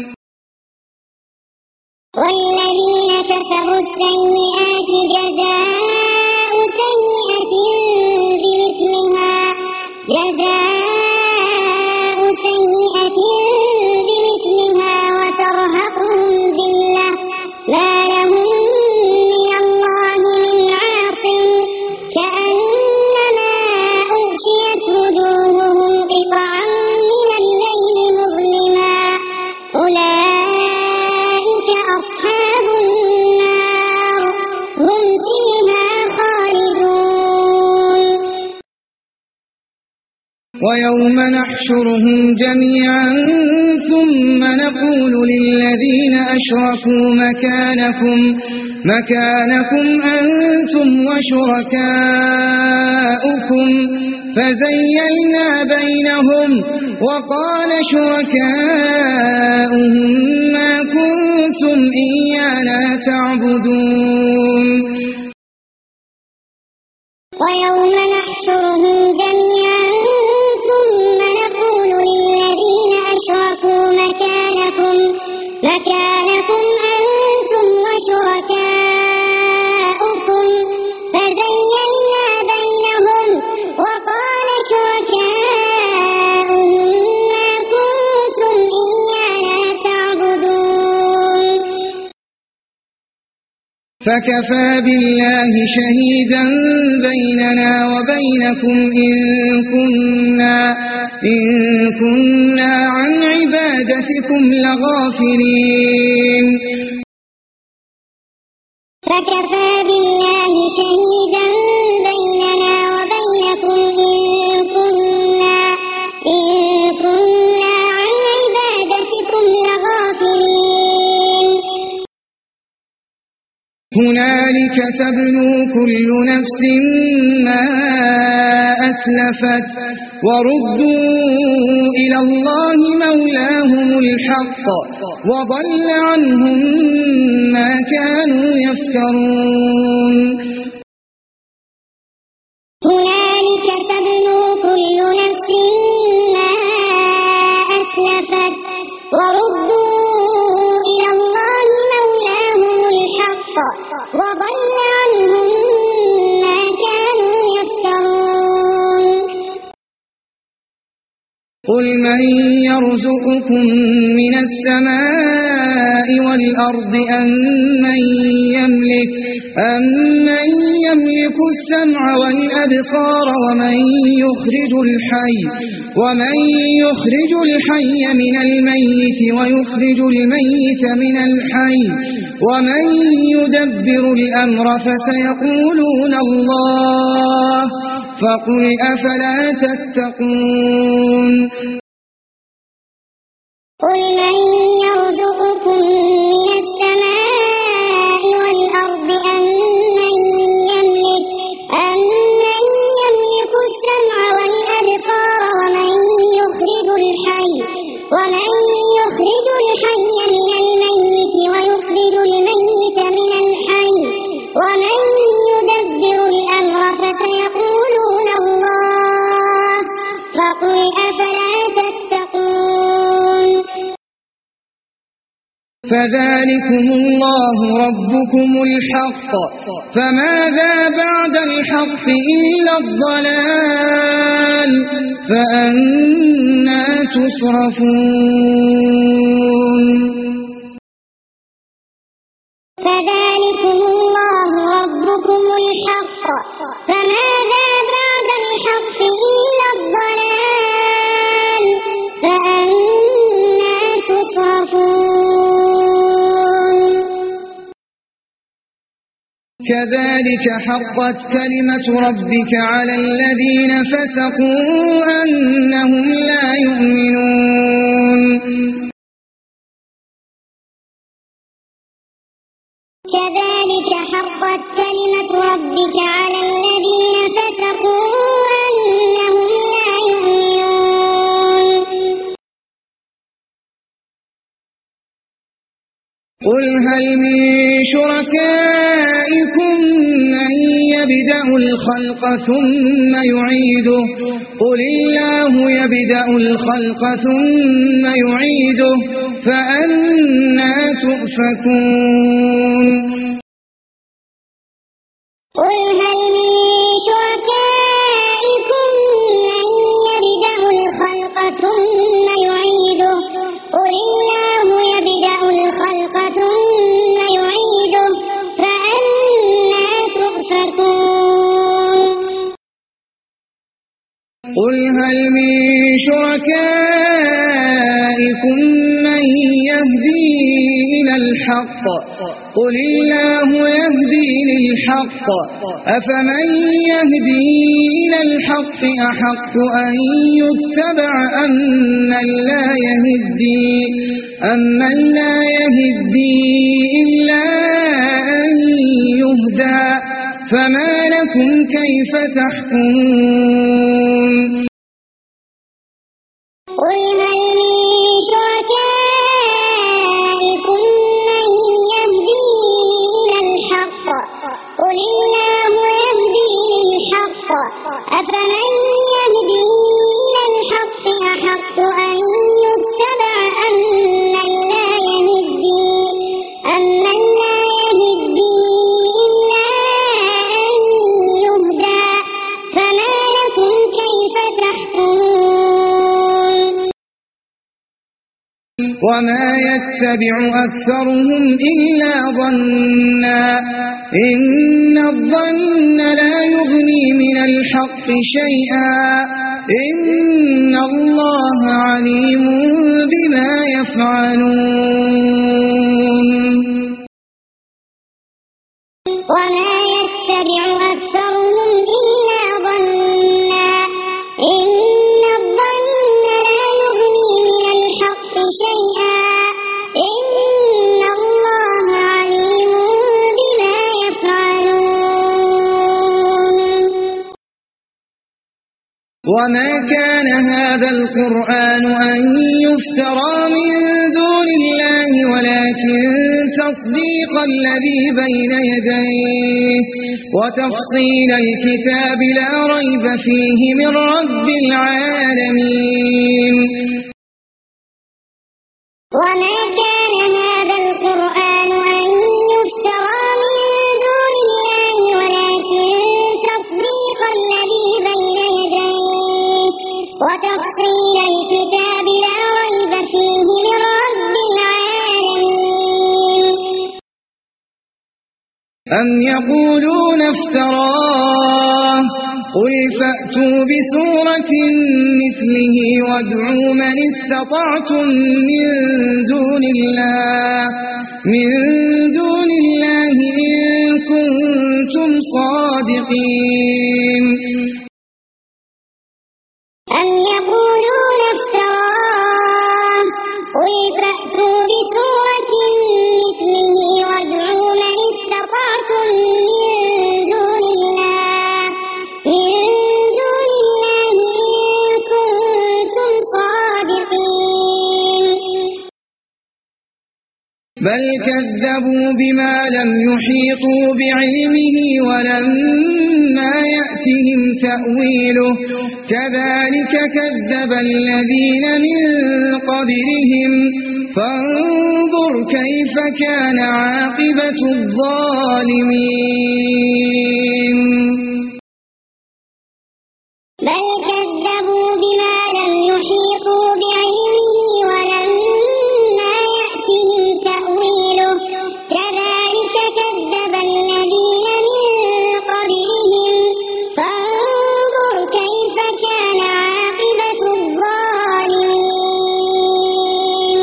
والذين كسبوا السيئات جزاء سيئة بمثلها جزاء سيئة بمثلها وترهقهم ذلة ما لهم من الله من عاصم كأنما أغشيت وجوههم قطعا من الليل مظلما أولئك أصحاب النار هم فيها خالدون ويوم نحشرهم جميعا ثم نقول للذين أشركوا مكانكم مكانكم أنتم وشركاؤكم فزيلنا بينهم وقال شركاؤهم ما كنتم إيانا تعبدون ويوم نحشرهم جميعا ثم نقول للذين أشركوا مكانكم مكانكم أنتم وشركاؤكم فزيلنا بينهم وقال شركاؤهم ما كنتم إيانا تعبدون فكفى بالله شهيدا بيننا وبينكم إن كنا إن كنا عن عبادتكم لغافلين فكفى بالله شهيدا بيننا وبينكم إن كنا إن كنا عن عبادتكم لغافلين هنالك تبلو كل نفس ما أسلفت وردوا إلى الله مولاهم الحق وضل عنهم ما كانوا يفترون هنالك تبلو كل نفس ما أسلفت وردوا إلى الله مولاهم الحق وضل عنهم ما كانوا يفترون قل من يرزقكم من السماء والأرض أم من يملك أم من يملك السمع والأبصار ومن يخرج الحي ومن يخرج الحي من الميت ويخرج الميت من الحي ومن يدبر الأمر فسيقولون الله فقل أفلا تتقون قل من يرزقكم من السماء والأرض أم من يملك أم من يملك السمع والأبصار ومن يخرج الحي ومن يخرج الحي من الميت ويخرج الميت من الحي ومن يدبر الأمر فسيقولون الله فقل أفلا تتقون فذلكم الله ربكم الحق فماذا بعد الحق إلا الضلال فأنى تصرفون فذلكم الله ربكم الحق فماذا بعد الحق إلا الضلال فأنى تصرفون كذلك حقت كلمة ربك على الذين فسقوا أنهم لا يؤمنون كذلك حقت كلمة ربك على الذين فسقوا أنهم لا يؤمنون قل هل من شركائكم من يبدأ الخلق ثم يعيده قل الله يبدأ الخلق ثم يعيده فأنى تؤفكون قل هل من شركائكم من يبدأ الخلق ثم يعيده قل الله يبدأ الخلق ثم يعيده فأنى تؤفكون قل هل من شركائكم من يهدي إلى الحق قل الله يهدي للحق أفمن يهدي إلى الحق أحق أن يتبع أم من لا يهدي أم من لا يهدي إلا أن يهدى فما لكم كيف تحكمون قل هل من شركائكم من يهدي إلى الحق قل الله يهدي للحق أفمن يهدي إلى الحق أحق أن يتبع أم من لا يهدي أم من لا يهدي إلا أن يهدى فما لكم كيف تحكمون وما يتبع أكثرهم إلا ظنا إن الظن لا يغني من الحق شيئا إن الله عليم بما يفعلون وما كان هذا القرآن أن يفترى من دون الله ولكن تصديق الذي بين يديه وتفصيل الكتاب لا ريب فيه من رب العالمين. وما كان هذا القرآن أن يفترى من دون الله ولكن تصديق الذي بين يديه وتفصيل الكتاب لا ريب فيه من رب العالمين. أم يقولون افتراه قل فأتوا بسورة مثله وادعوا من استطعتم من دون الله من دون الله إن كنتم صادقين. أم يقولون افتراه قل فأتوا بسورة مثله وادعوا من استطعتم من دون الله من دون الله إن كنتم صادقين. بل كذبوا بما لم يحيطوا بعلمه ولما يأتهم تأويله كذلك كذب الذين من قبلهم فانظر كيف كان عاقبة الظالمين. بل كذبوا بما لم يحيطوا بعلمه ولما يأتهم تأويله كذلك كذب الذين من قبلهم فانظر كيف كان عاقبة الظالمين.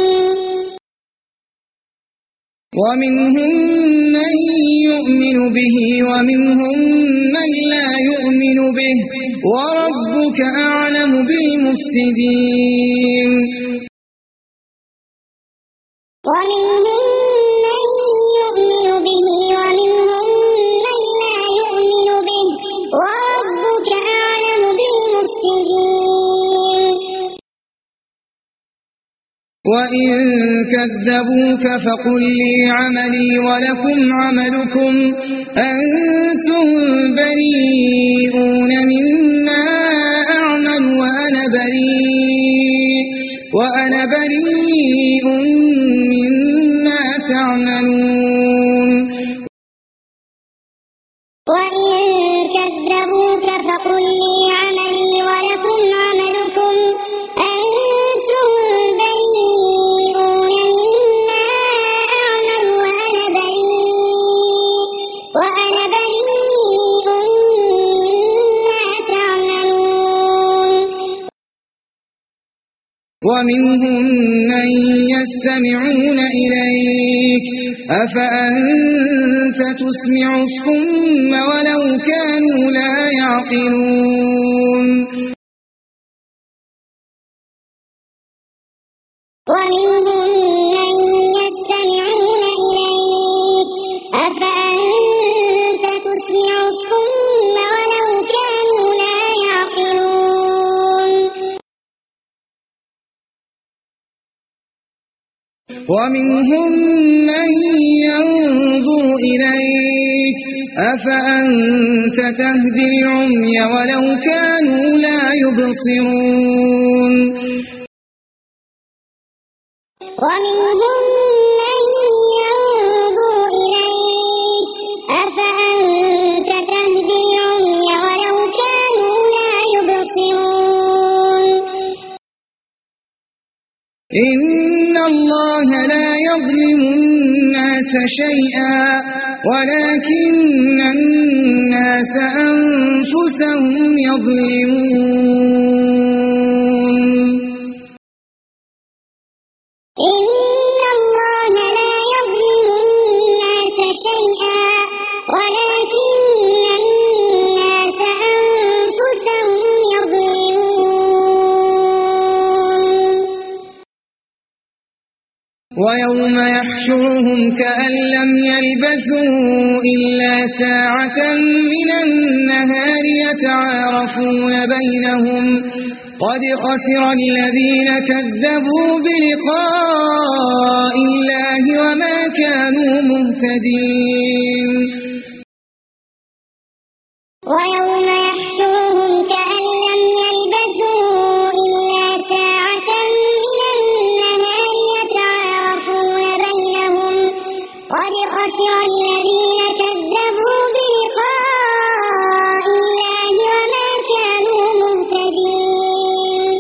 ومنهم من يؤمن به ومنهم من لا يؤمن به وربك أعلم بالمفسدين. ومنهم من يؤمن به ومنهم من لا يؤمن به وربك أعلم بالمفسدين. وإن كذبوك فقل لي عملي ولكم عملكم أنتم بريئون مما أعمل وأنا بريء وأنا بريء مما تعملون. وإن كذبوك فقل لي عملي ولكم عملكم أنتم بريئون مما أعمل وأنا بريء وأنا بريء مما تعملون. ومنهم من يستمعون إليك أفأنت تسمع الصم ولو كانوا لا يعقلون. ومنهم من يستمعون إليك أفأنت تسمع الصم ولو كانوا لا يعقلون. ومنهم من ينظر إليك أفأنت تهدي العمي ولو كانوا لا يبصرون. ومنهم من ينظر إليك أفأنت تهدي العمي ولو كانوا لا يبصرون. إن الله لا يظلم الناس شيئا ولكن الناس أنفسهم يظلمون. إن الله لا يظلم الناس شيئا ولكن الناس أنفسهم يظلمون. ويوم يحشرهم كأن لم يلبثوا إلا ساعة من النهار يتعارفون بينهم قد خسر الذين كذبوا بلقاء الله وما كانوا مهتدين ويوم يحشرهم كأن لم يلبثوا إلا ساعة من النهار يتعارفون بينهم قد خسر الذين كذبوا بلقاء الله وما كانوا مهتدين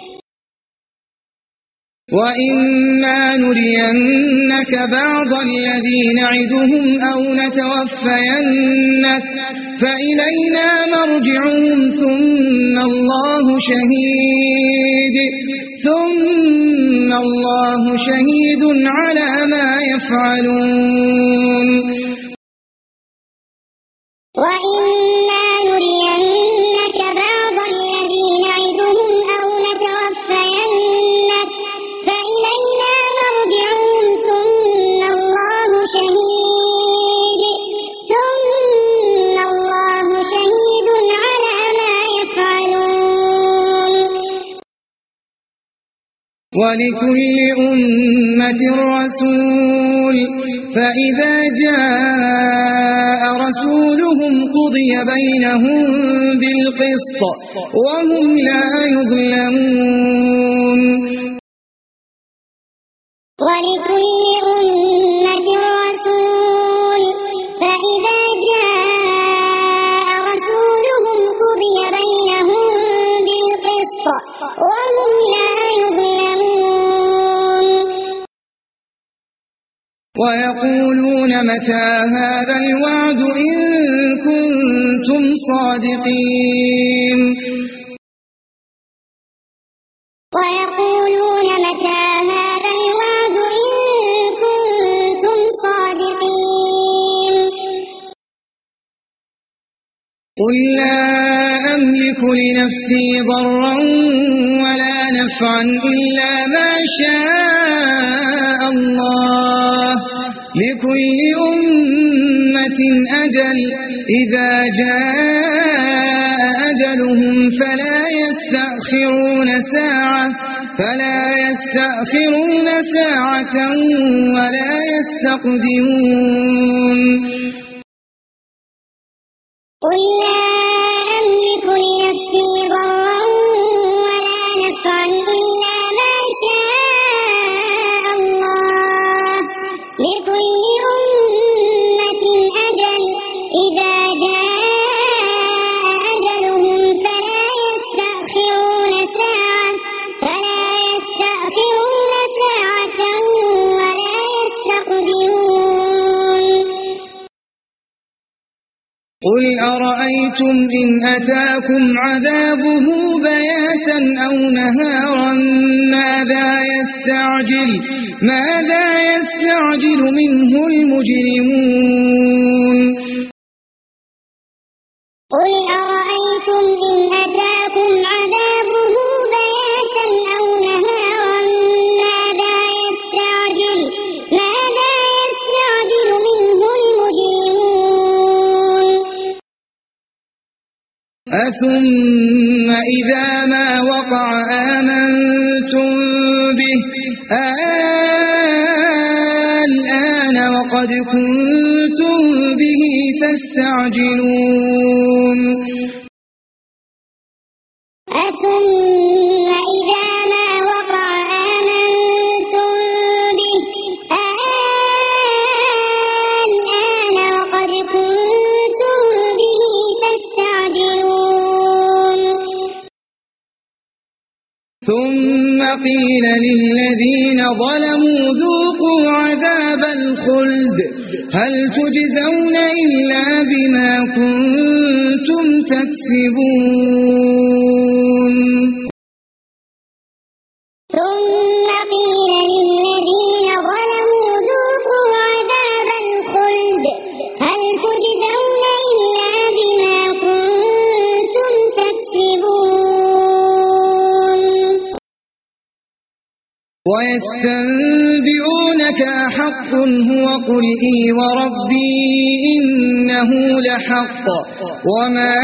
وإما نرينك بعض الذي نعدهم أو نتوفينك فإلينا مرجعهم ثم الله شهيد ثم الله شهيد على ما يفعلون وإما نرينك بعض الذي نعدهم أو نتوفينك فإلينا مرجعهم ثم الله شهيد ثم الله شهيد على ما يفعلون ولكل أمة رسول فإذا جاء رسولهم قضي بينهم بالقسط وهم لا يظلمون ولكل أمة رسول فإذا جاء رسولهم قضي بينهم بالقسط وهم لا يظلمون ويقولون متى هذا الوعد إن كنتم صادقين ويقولون متى هذا الوعد إن كنتم صادقين قل لا أملك لنفسي ضرا ولا نفعا إلا ما شاء الله لكل أمة أجل إذا جاء أجلهم فلا يستأخرون ساعة فلا يستأخرون ساعة ولا يستقدمون قل لا أملك لنفسي ضرا ولا نفعا إلا ما شاء الله لكل أمة أجل إذا جاء أجلهم فلا يستأخرون ساعة فلا يستأخرون ساعة ولا يستقدمون قل أرأيتم إن أتاكم عذابه بياتا أو نهارا ماذا يستعجل ماذا يستعجل منه المجرمون قل أرأيتم إن أتاكم عذابه بياتا أو نهارا ماذا يستعجل ماذا يستعجل منه المجرمون أثم إذا ما وقع آمنتم به الآن وقد كنتم به تستعجلون أثم إذا ما وقع آمنتم به الآن وقد كنتم به تستعجلون ثم قيل للذين ظلموا ذوقوا عذاب الخلد هل تجزون إلا بما كنتم تكسبون ثم قيل للذين ظلموا ذوقوا عذاب الخلد هل تجزون إلا بما كنتم تكسبون ويستنبئونك أحق هو قل إي وربي إنه لحق وما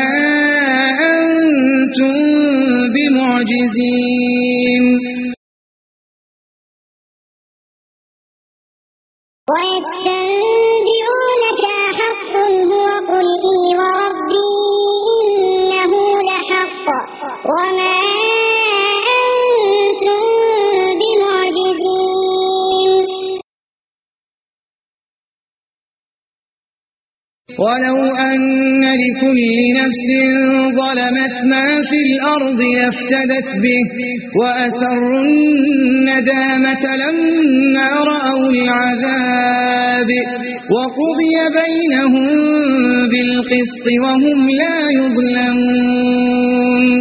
أنتم بمعجزين ويستنبئونك أحق هو قل إي وربي إنه لحق وما أنتم بمعجزين ولو أن لكل نفس ظلمت ما في الأرض لافتدت به وأسروا الندامة لما رأوا العذاب وقضي بينهم بالقسط وهم لا يظلمون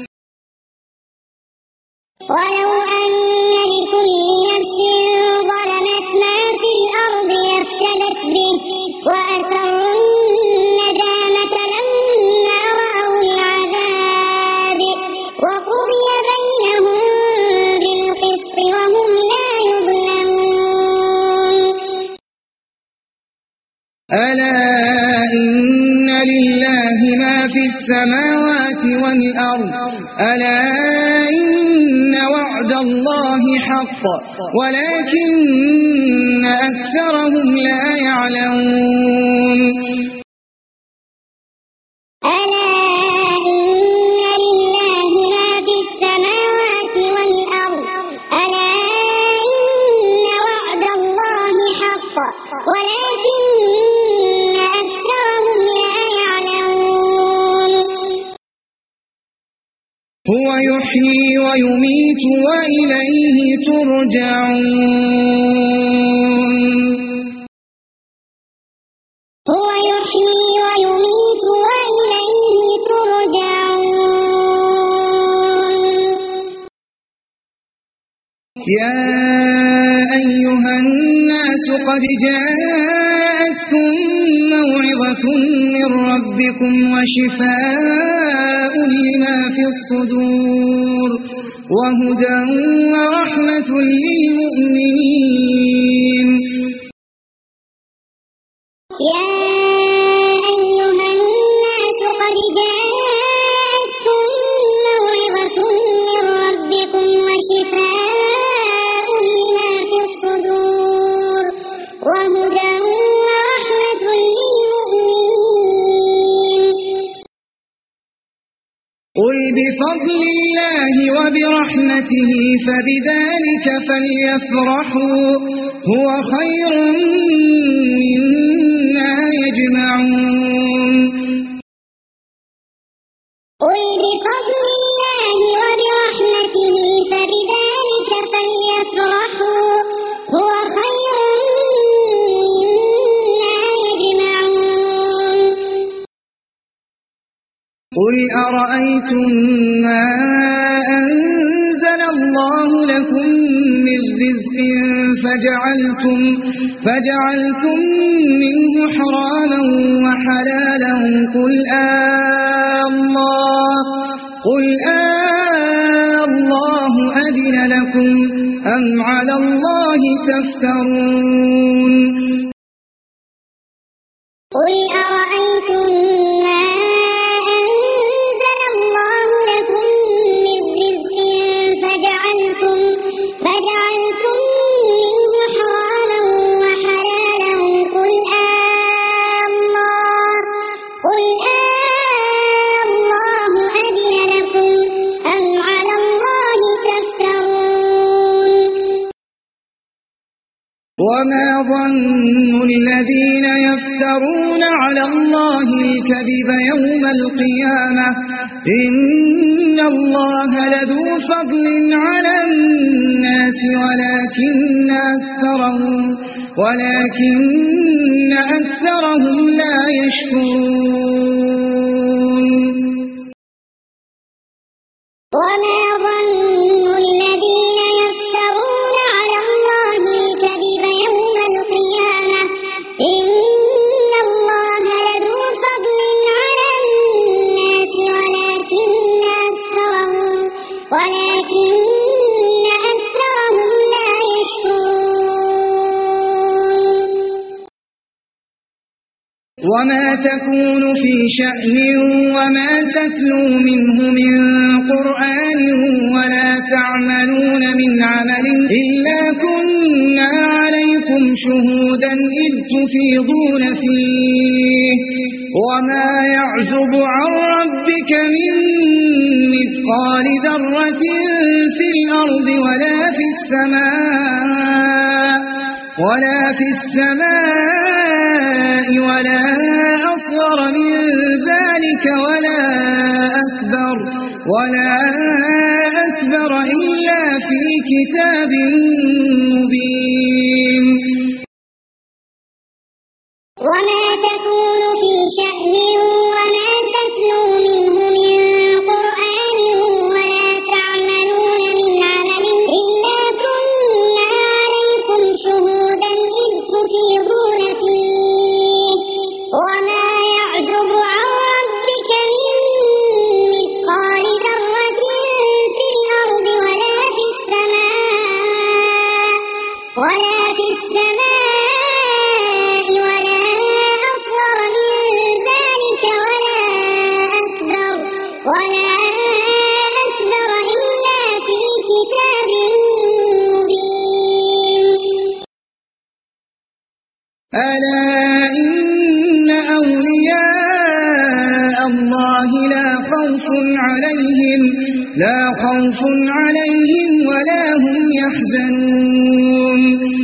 ولو أن لكل نفس ظلمت ما في الأرض لافتدت به وأسروا الندامة لما رأوا العذاب وقضي بينهم بالقسط وهم لا يظلمون ألا إن لله ما في السماوات والأرض ألا إن وعد الله حق ولكن أكثرهم لا يعلمون ألا إن لله ما في السماوات والأرض ألا إن وعد الله حق ولكن أكثرهم لا يعلمون هو يحيي ويميت وإليه ترجعون هو يحيي ويميت وإليه ترجعون يا أيها الناس قد جاءتكم موعظة من ربكم وشفاء لما في الصدور وهدى ورحمة للمؤمنين يا أيها الناس قد جاءتكم موعظة من ربكم وشفاء لما في الصدور وهدى ورحمة للمؤمنين قل بفضل الله وبرحمته فبذلك فليفرحوا هو خير مما يجمعون قل بفضل الله وبرحمته فبذلك فليفرحوا هو خير مما يجمعون قل أرأيتم ما أنزل الله لكم من رزق فجعلتم, فجعلتم منه حراما وحلالا قل آه الله, قل آه الله أذن لكم أم على الله تفترون قل أرأيتم ما أنزل الله لكم من رزق فجعلتم, فجعلتم منه حراما وحلالا قل آه الله, قل آه الله أذن لكم أم على الله تفترون وما ظن الذين يفترون على الله الكذب يوم القيامة إن الله لذو فضل على الناس ولكن أكثرهم, ولكن أكثرهم لا يشكرون وما ظن الذين يفترون على الله الكذب يوم القيامة إن الله لذو فضل على الناس ولكن أكثرهم, ولكن أكثرهم لا وما تكون في شأن وما تتلو منه من قرآن ولا تعملون من عمل إلا كنا عليكم شهودا إذ تفيضون فيه وما يعزب عن ربك من مثقال ذرة في الأرض ولا في السماء ولا في السماء ولا أصغر من ذلك ولا أكبر ولا أكبر إلا في كتاب مبين. وما تكون في شأن وما تتلو منه من قرآن ولا تعملون من عمل إلا كنا عليكم شهودا إذ تفيضون فيه وما يعزب عن ربك من مثقال ذرة في الأرض ولا في السماء ولا في السماء ولا أصغر من ذلك ولا أكبر ولا أكبر إلا في كتاب مبين. ألا إن أولياء الله لا خوف عليهم لا خوف عليهم ولا هم يحزنون.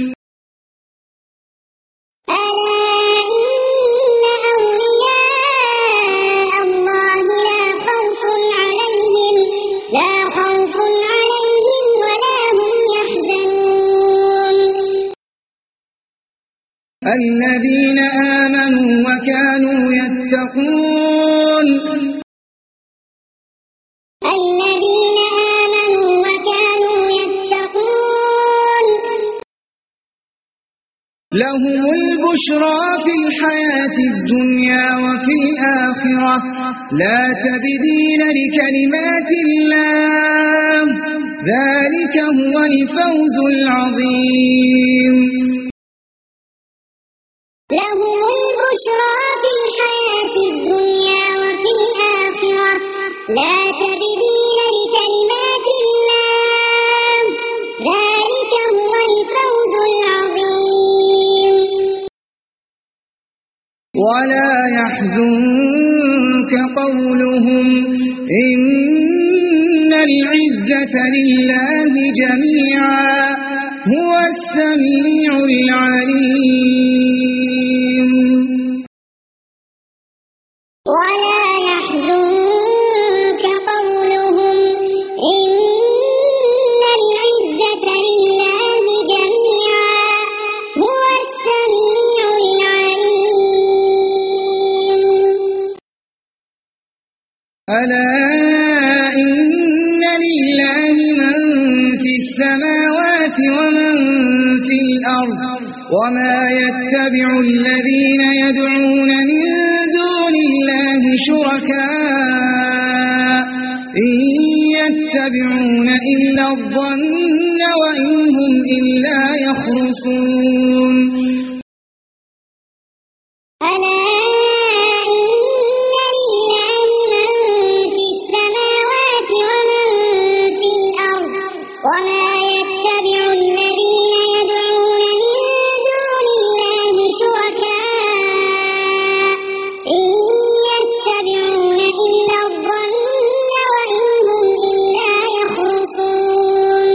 ألا إن أولياء الله لا خوف عليهم لا خوف عليهم ولا هم يحزنون. الذين آمنوا وكانوا يتقون الذين آمنوا وكانوا يتقون لهم البشرى في الحياة الدنيا وفي الآخرة لا تبديل لكلمات الله ذلك هو الفوز العظيم. لهم البشرى في الحياة الدنيا وفي الآخرة لا تبديل لكلمات الله ذلك هو الفوز العظيم. ولا يحزنك قولهم إن العزة لله جميعا هو السميع العليم. ولا يحزنك قولهم إن العزة لله جميعا هو السميع العليم. ألا إن لله من في السماوات ومن في الأرض وما يتبع الذين يدعون من دون الله شركاء إن يتبعون إلا الظن وإن هم إلا يخرصون. ألا إن لله من في السماوات ومن في الأرض وما يتبع الذين يدعون من دون الله شركاء إن يتبعون إلا الظن وإن هم إلا يخرصون.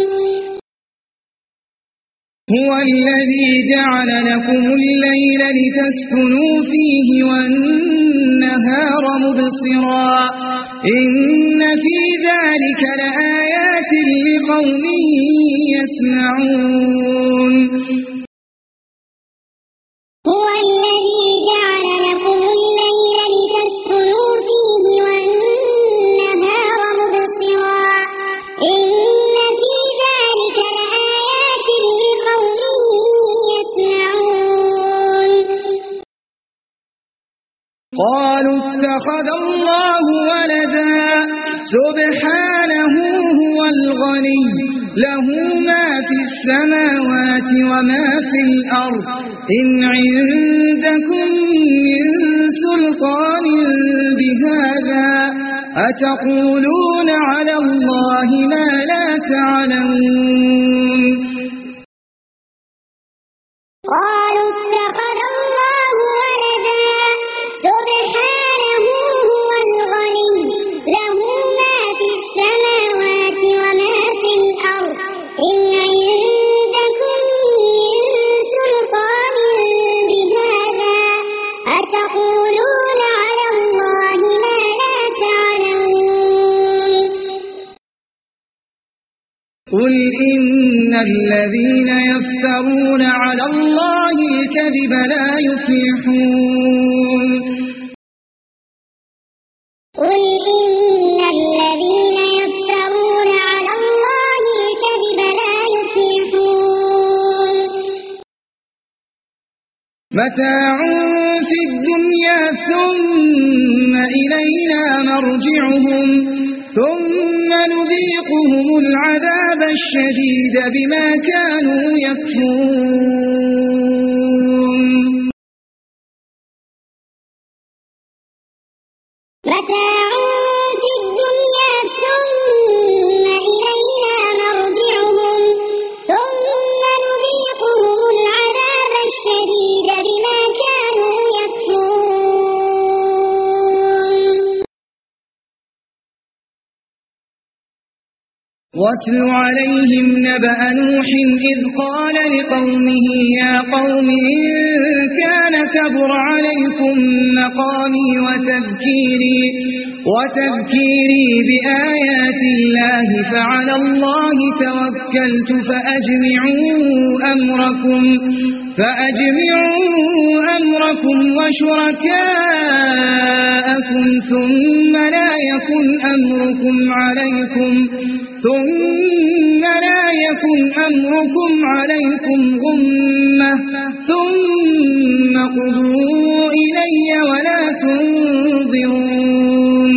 هو الذي جعل لكم الليل لتسكنوا فيه والنهار مبصرا إن في ذلك لآيات لقوم يسمعون. هو الذي جعل لكم الليل لتسكنوا فيه والنهار مبصرا إن في ذلك لآيات لقوم يسمعون. قالوا اتخذ الله ولدا سبحانه هو الغني له ما في السماوات وما في الأرض إن عندكم من سلطان بهذا أتقولون على الله ما لا تعلمون قالوا اتخذ الله ولدا سبحانه هو الغني له ما في السماوات وما في الأرض إن عندكم من سلطان بهذا أتقولون على الله ما لا تعلمون قل إن الذين يفترون على الله الكذب لا يفلحون قل إن الذين يفترون على الله الكذب لا يفلحون متاع في الدنيا ثم إلينا مرجعهم ثم نذيقهم العذاب الشديد بما كانوا يكفرون متاع في الدنيا ثم إلينا مرجعهم ثم نذيقهم العذاب الشديد بما كانوا يكفرون واتل عليهم نبأ نوح إذ قال لقومه يا قوم إن كان كبر عليكم مقامي وتذكيري وتذكيري بآيات الله فعلى الله توكلت فأجمعوا أمركم فأجمعوا أمركم وشركاءكم ثم لا يكن أمركم عليكم ثم لا يكن أمركم عليكم غمة ثم قضوا إلي ولا تنظرون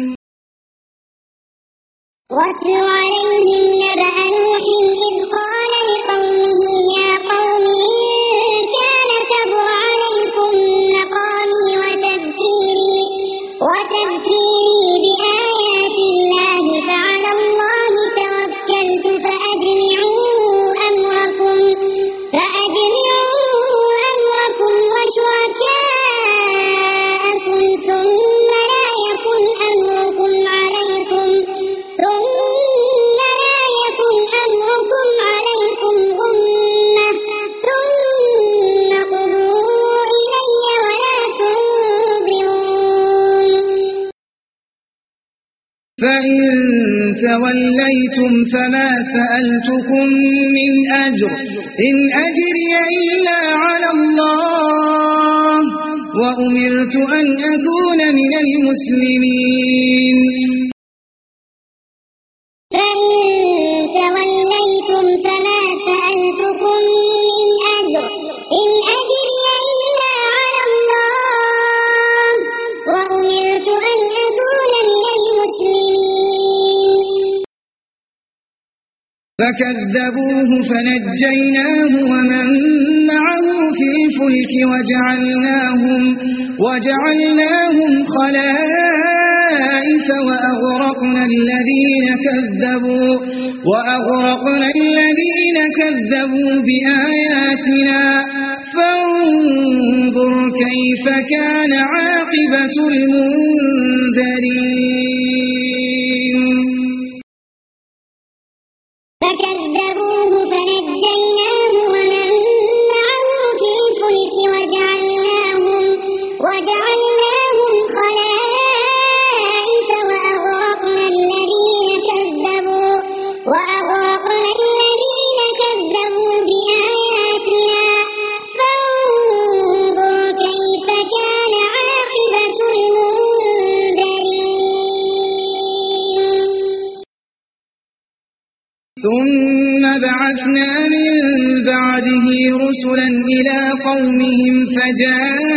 واتل عليهم نبأ نوح إذ قال لقومه يا قوم إن كان كبر عليكم مقامي وتذكيري وتذكيري بآيات الله فعلى الله توكلت فأجمعوا أمركم فأجمعوا أمركم وشركاءكم ثم لا يكن أمركم عليكم ثم لا يكن أمركم عليكم غمة ثم قضوا إلي ولا تنظرون فإن توليتم فما سألتكم من أجر إن أجري إلا على الله وأمرت أن أكون من المسلمين فإن توليتم فما سألتكم من أجر إن أجري إلا على الله وأمرت أن أكون من المسلمين فكذبوه فنجيناه ومن معه في الفلك وجعلناهم, وجعلناهم خلائف وأغرقنا الذين كذبوا وأغرقنا الذين كذبوا بآياتنا فانظر كيف كان عاقبة المنذرين فكذبوه فنجيناه ومن معه في الفلك وجعلناهم, وجعلناهم خلائف وأغرقنا الذين كذبوا وأغرقنا الذين كذبوا بآياتنا فانظر كيف كان عاقبة المنذرين ثم بعثنا من بعده رسلا إلى قومهم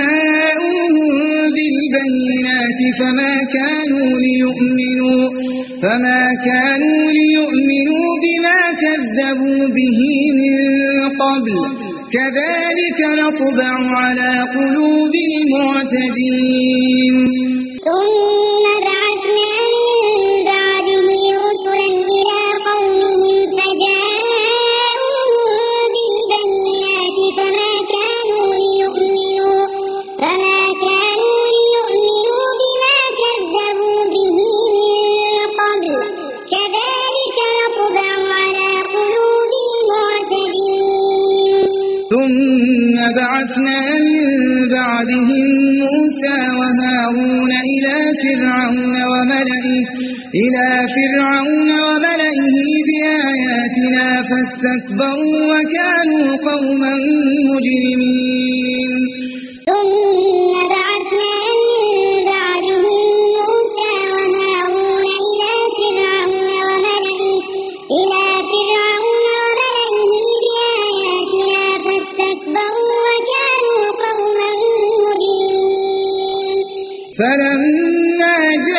فجاءوهم بالبينات فما كانوا ليؤمنوا فما كانوا ليؤمنوا بما كذبوا به من قبل كذلك نطبع على قلوب المعتدين ثم بعثنا من بعده رسلا إلى قومهم فجاءوهم بالبينات فما كانوا ليؤمنوا فما كانوا ليؤمنوا بما كذبوا به من قبل كذلك نطبع على قلوب المعتدين ثم بعثنا من بعدهم موسى وهارون إلى فرعون وملئه إلى فرعون وملئه بآياتنا فاستكبروا وكانوا قوما مجرمين ثم بعثنا من بعدهم موسى وهارون إلى فرعون وملئه إلى فرعون وملئه بآياتنا فاستكبروا وكانوا قوما مجرمين فلما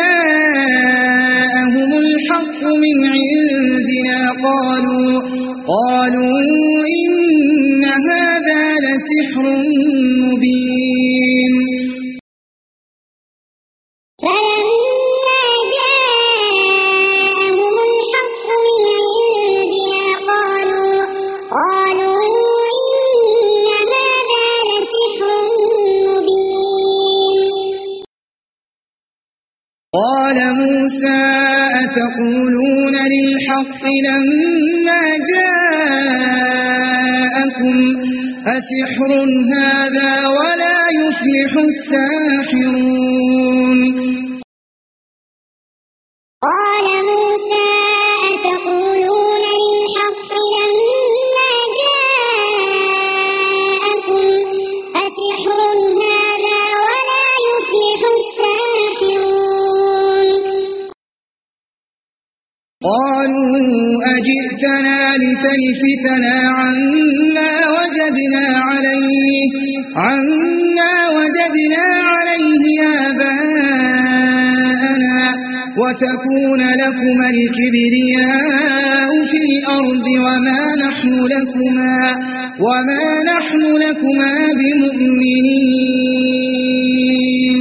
جاءهم الحق من عندنا قالوا قالوا إن هذا لسحر مبين فلما جاءهم الحق من عندنا قالوا قالوا إن هذا لسحر مبين قال موسى أتقولون للحق لما جاءكم أسحر هذا ولا يفلح الساحرون قال موسى أتقولون للحق لما جاءكم أسحر هذا ولا يفلح الساحرون قالوا أجئتنا لتلفتنا عما وجدنا عليه عما وجدنا عليه آباءنا وتكون لكما الكبرياء في الأرض وما نحن لكما وما نحن لكما بمؤمنين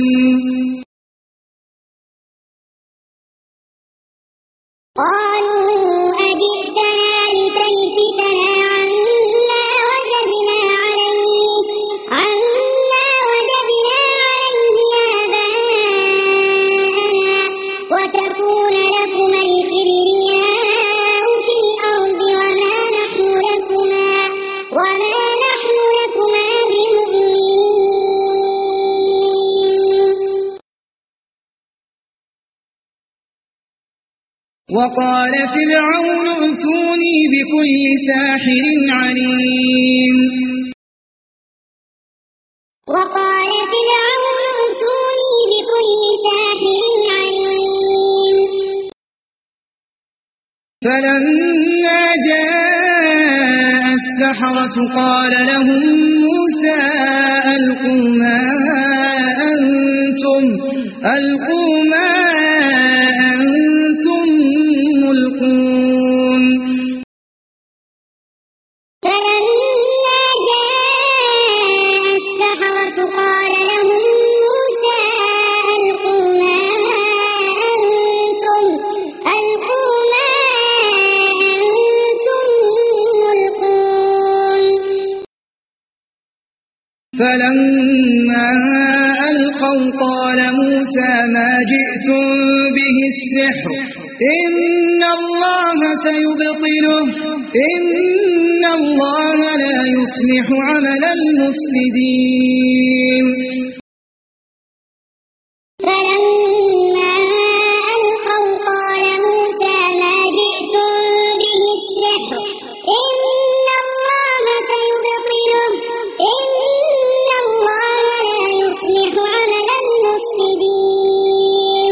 قالوا أجئتنا لتلفتنا عما وجدنا عليه عما وجدنا عليه آباءنا وتكون لكما الكبرياء في الأرض وما نحن لكما وما نحن لكما بمؤمنين وقال فرعون ائتوني بكل ساحر عليم وقال فرعون ائتوني بكل ساحر عليم فلما جاء السحرة قال لهم موسى ألقوا ما أنتم ألقوا ما أنتم ملقون فلما جاء السحرة قال لهم موسى ألقوا ما أنتم ألقوا ما أنتم ملقون فلما ألقوا قال موسى ما جئتم به السحر إن الله سيبطله إن الله لا يصلح عمل المفسدين فلما ألقوا قال موسى ما جئتم به السحر إن الله سيبطله إن الله لا يصلح عمل المفسدين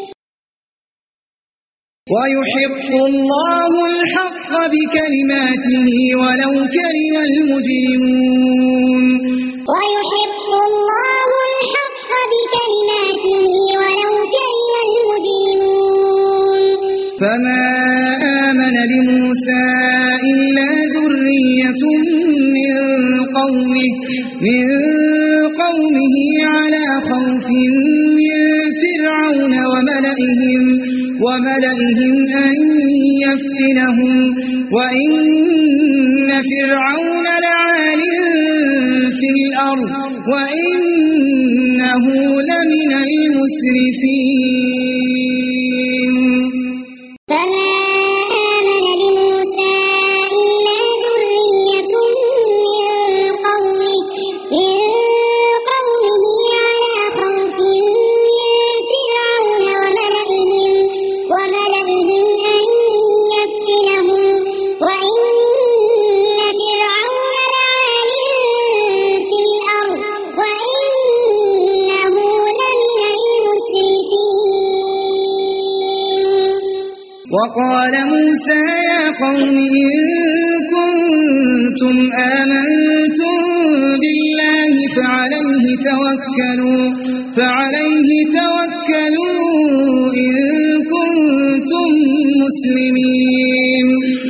ويحق الله الحق بكلماته ولو كره المجرمون ويحق الله الحق بكلماته ولو كره المجرمون إلا ذرية من قومه من قومه على خوف من فرعون وملئهم وملئهم أن يفتنهم وإن فرعون لعال في الأرض وإنه لمن المسرفين. فما آمن لموسى إلا ذرية من قومه من قومه على خوف من فرعون وملئهم وملئهم أن يفتنهم وإن فرعون لعال في الأرض وإنه لمن المسرفين. وقال موسى يا قوم إن كنتم آمنتم بالله فعليه توكلوا فعليه توكلوا إن كنتم مسلمين.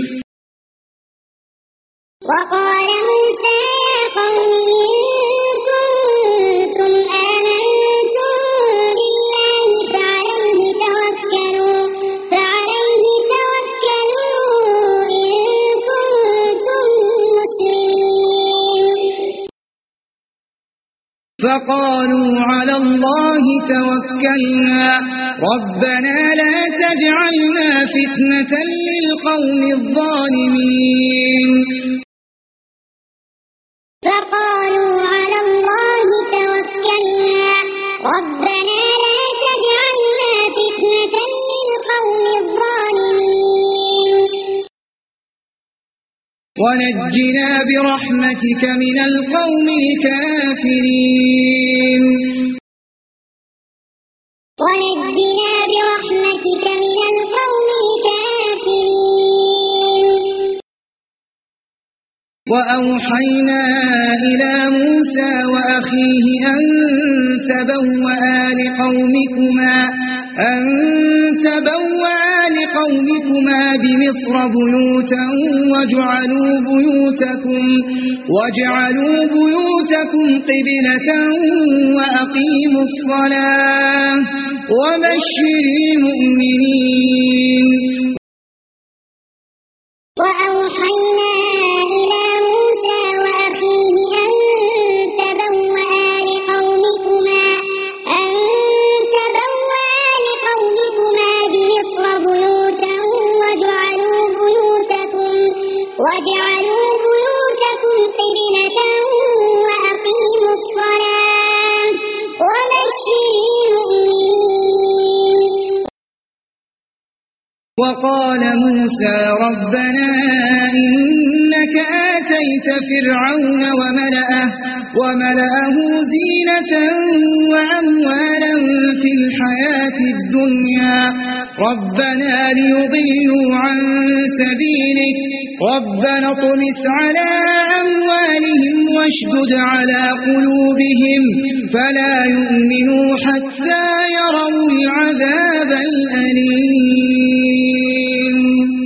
وقال موسى يا قوم إن كنتم آمنتم بالله فعليه توكلوا فعليه توكلوا إن كنتم مسلمين. فقالوا على الله توكلنا ربنا لا تجعلنا فتنة للقوم الظالمين. فقالوا على الله توكلنا ربنا لا تجعلنا فتنة للقوم الظالمين. ونجنا برحمتك من القوم الكافرين. ونجنا برحمتك من القوم الكافرين. وأوحينا إلى موسى وأخيه أن تبوأ لقومكما أن تبوأ لقومكما بمصر بيوتا وجعلوا بيوتكم وجعلوا بيوتكم قبلة وأقيموا الصلاة وبشر المؤمنين. وأوحينا إلى موسى وأخيه أن تبوأ لقومكما أن تبوأ لقومكما بمصر بيوتا وجعلوا بيوتكم وجعلوا بيوتكم قبلة وأقيموا الصلاة وبشر المؤمنين. وقال موسى ربنا إنك آتيت فرعون وملأه, وملأه زينة وأموالا في الحياة الدنيا ربنا ليضلوا عن سبيلك ربنا اطمس على أموالهم واشدد على قلوبهم فلا يؤمنوا حتى يروا العذاب الأليم.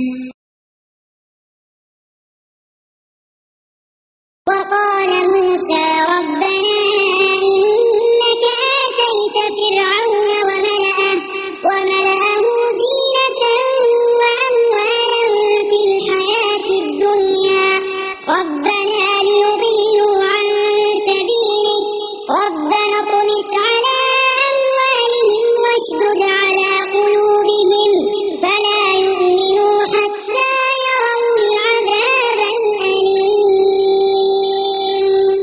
وقال موسى ربنا إنك آتيت فرعون وملأه, وملأه زينة وأموالا في الحياة الدنيا ربنا ليضلوا عن سبيلك ربنا اطمس على أموالهم واشدد على قلوبهم فلا يؤمنوا حتى يروا العذاب الأليم.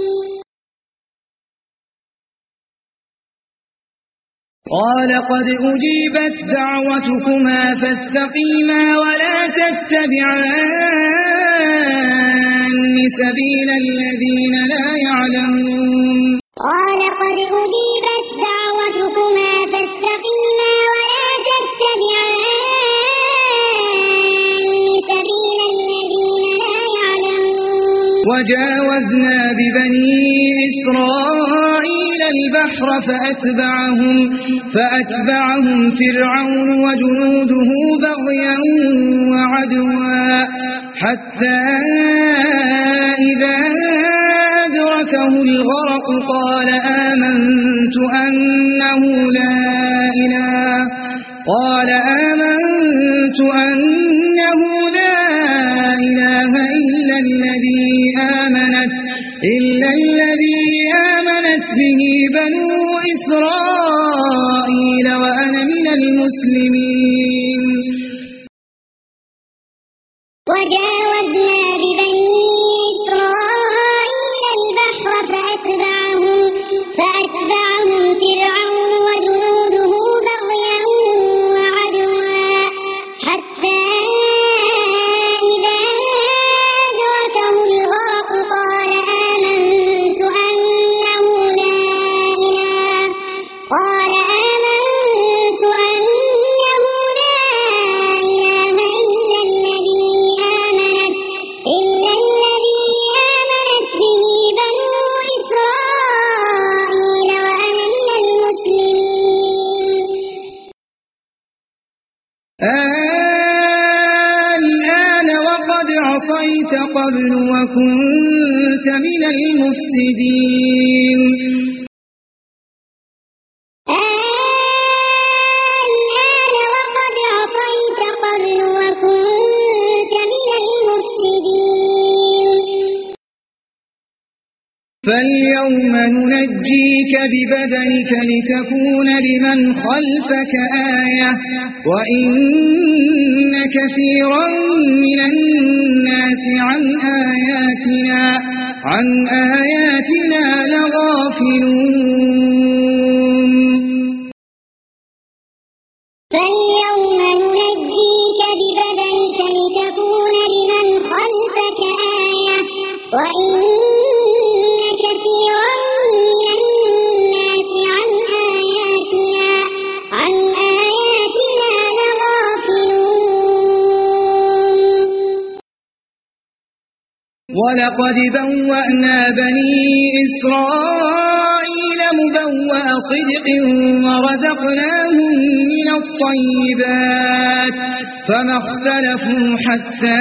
قال قد أجيبت دعوتكما فاستقيما ولا تتبعان سبيل الذين لا يعلمون. قال قد أجيبت دعوتكما فاستقيما ولا تتبعان سبيل الذين لا يعلمون. وجاوزنا ببني إسرائيل البحر فأتبعهم, فأتبعهم فرعون وجنوده بغيا وعدوا حتى إذا أدركه الغرق قال آمنت أنه لا إله قال آمنت أنه لا إله إلا الذي آمنت إلا الذي آمنت به بنو إسرائيل وأنا من المسلمين. وجاوزنا ببني إسرائيل البحر فأتبعهم, فأتبعهم فرعون وجنوده بغيا وعدوا حتى إذا أدركه الغرق قال آمنت أنه لا إله قال آمنت أنه لا إله إلا الذي آمنت إلا الذي آمنت به بنو إسرائيل وأنا من المسلمين. الآن وقد عصيت قبل وكنت من المفسدين. الآن وقد عصيت قبل وكنت من المفسدين. فاليوم ننجيك ببدنك لتكون لمن خلفك آية وإن كثيرا من الناس عن آياتنا عن آياتنا لغافلون. فاليوم ننجيك ببدنك لتكون لمن خلفك آية وإن كثيرا من الناس عن آياتنا عن آياتنا لغافلون. ولقد بوأنا بني إسرائيل مبوأ صدق ورزقناهم من الطيبات فما اختلفوا حتى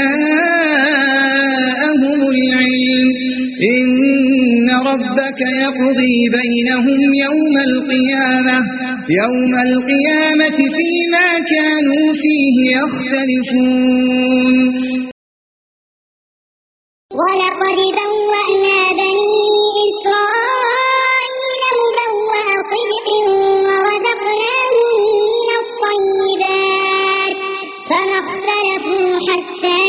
جاءهم العلم إن ربك يقضي بينهم يوم القيامة يوم القيامة فيما كانوا فيه يختلفون. ولقد بوأنا بني إسرائيل مبوأ صدق ورزقناهم من الطيبات فما اختلفوا حتى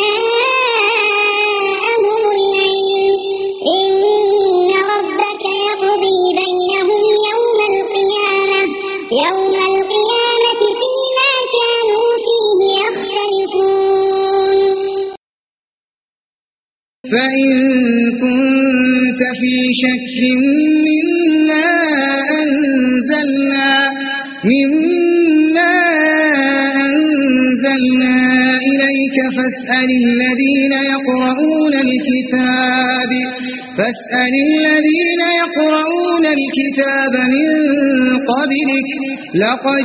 جاءهم العلم إن ربك يقضي بينهم يوم القيامة يوم القيامة فيما كانوا فيه يختلفون. فإن كنت في شك مما أنزلنا مما أنزلنا إليك فاسأل الذين يقرؤون الكتاب فاسأل الذين يقرؤون الكتاب من قبلك لقد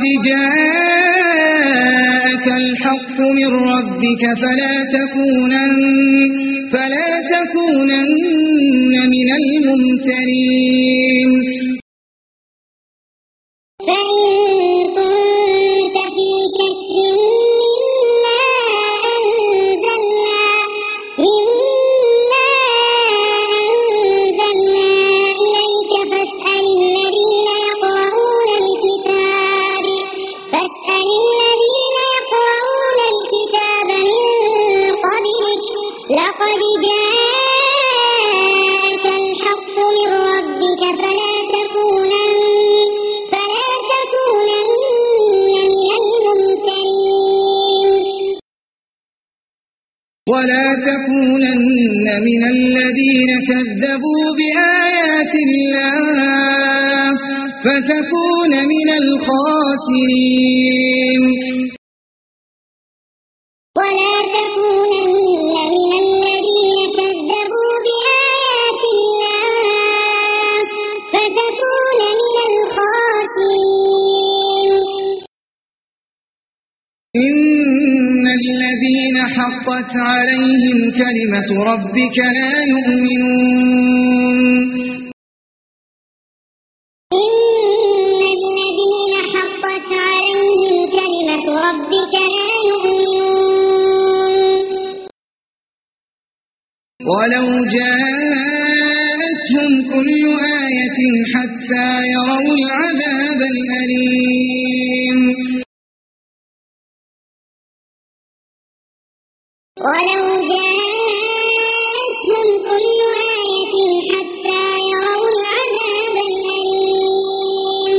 جاءك الحق من ربك فلا تكونن فلا تكونن من الممترين. فإن كنت في شك مما أنزلنا مما أنزلنا إليك فاسأل الذين يقرؤون الكتاب فاسأل الذين يقرؤون الكتاب من قبلك لقد جاءك الحق من ربك فلا تكونن فلا تكونن من الممترين. ولا تكونن من الذين كذبوا بآيات الله فتكون من الخاسرين. ولا تكونن من الذين كذبوا بآيات الله فتكون من الخاسرين. إن الذين حقت عليهم كلمة ربك لا يؤمنون إن الذين حقت عليهم كلمة ربك لا يؤمنون ولو جاءتهم كل آية حتى يروا العذاب الأليم ولو جاءتهم كل آية حتى يروا العذاب الأليم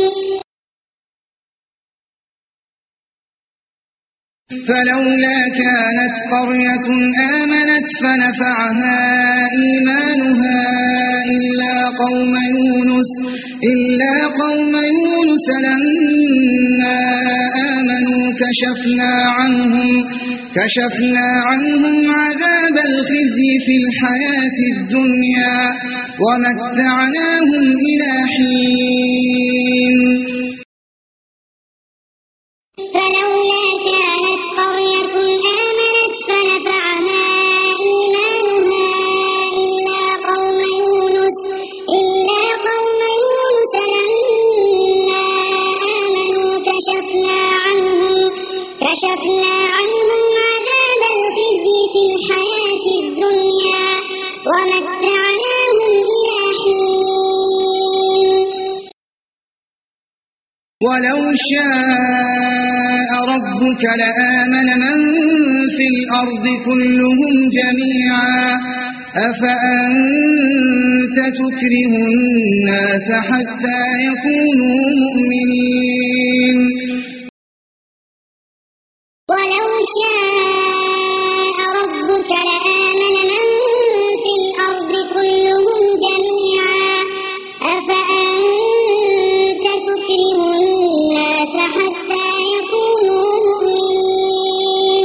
فلولا كانت قرية آمنت فنفعها إيمانها إلا قوم يونس إلا قوم يونس لما آمنوا كشفنا عنهم كشفنا عنهم عذاب الخزي في الحياة الدنيا ومتعناهم إلى حين فلولا كانت قرية آمنت فنفعها إيمانها إلا قوم يونس إلا قوم يونس لما آمنوا كشفنا عنهم كشفنا عنهم عذاب الخزي في الحياة الدنيا ومتعناهم إلى حين ولو شاء ربك لآمن من في الأرض كلهم جميعا أفأنت تكره الناس حتى يكونوا مؤمنين ولو شاء ربك لآمن من في الأرض كلهم جميعا أفأنت تكره الناس حتى يكونوا مؤمنين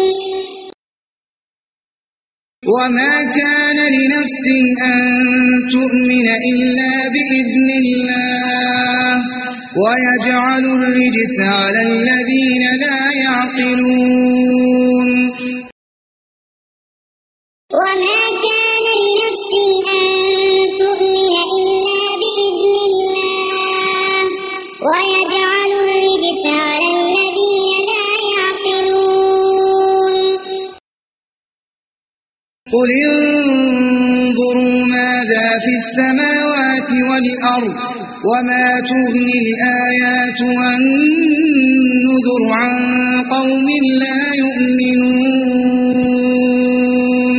وما كان لنفس أن تؤمن إلا بإذن الله ويجعل الرجس على الذين لا يعقلون وما كان لنفس أن تؤمن إلا بإذن الله ويجعل الرجس على الذين لا يعقلون قل انظروا ماذا في السماوات والأرض وما تغني الآيات والنذر عن قوم لا يؤمنون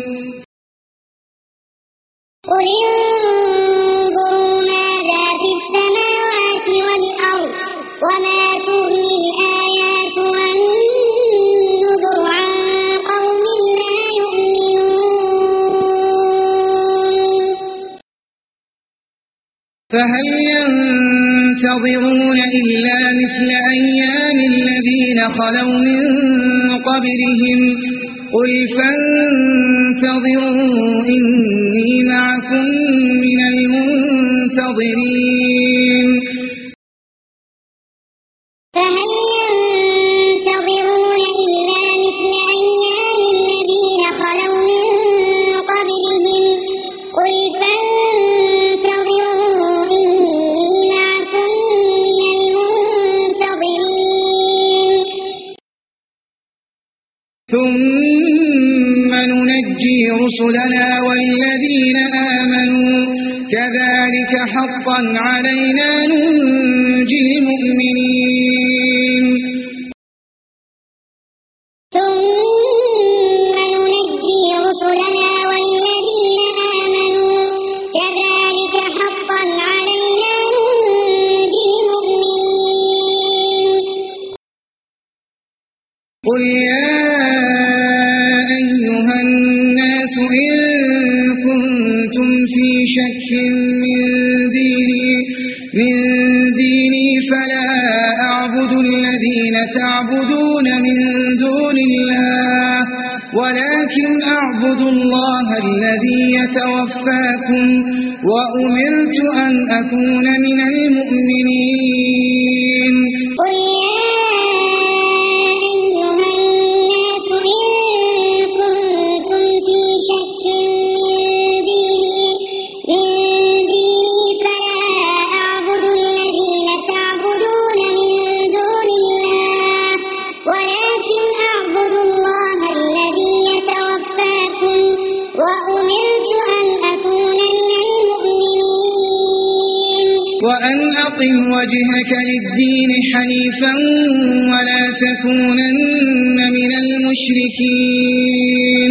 قل انظروا ماذا في السماوات والأرض وما تغني الآيات والنذر عن قوم لا يؤمنون فهل ينتظرون إلا مثل أيام الذين خلوا من قبلهم قل فانتظروا إني معكم من المنتظرين فهل ينتظرون إلا مثل أيام الذين خلوا من قبلهم قل فانتظروا إني معكم من المنتظرين ثم ننجي رسلنا والذين آمنوا كذلك حقا علينا ننجي المؤمنين ثم ننجي رسلنا والذين آمنوا كذلك حقا علينا ننجي المؤمنين قل يا أيها الناس إن كنتم في شك من ديني من ديني فلا أعبد الذين تعبدون من دون الله ولكن أعبد الله الذي يتوفاكم وأمرت أن أكون من المؤمنين قل يا أيها الناس إن كنتم في وأمرت أن أكون من المؤمنين وأن أقم وجهك للدين حنيفا ولا تكونن من المشركين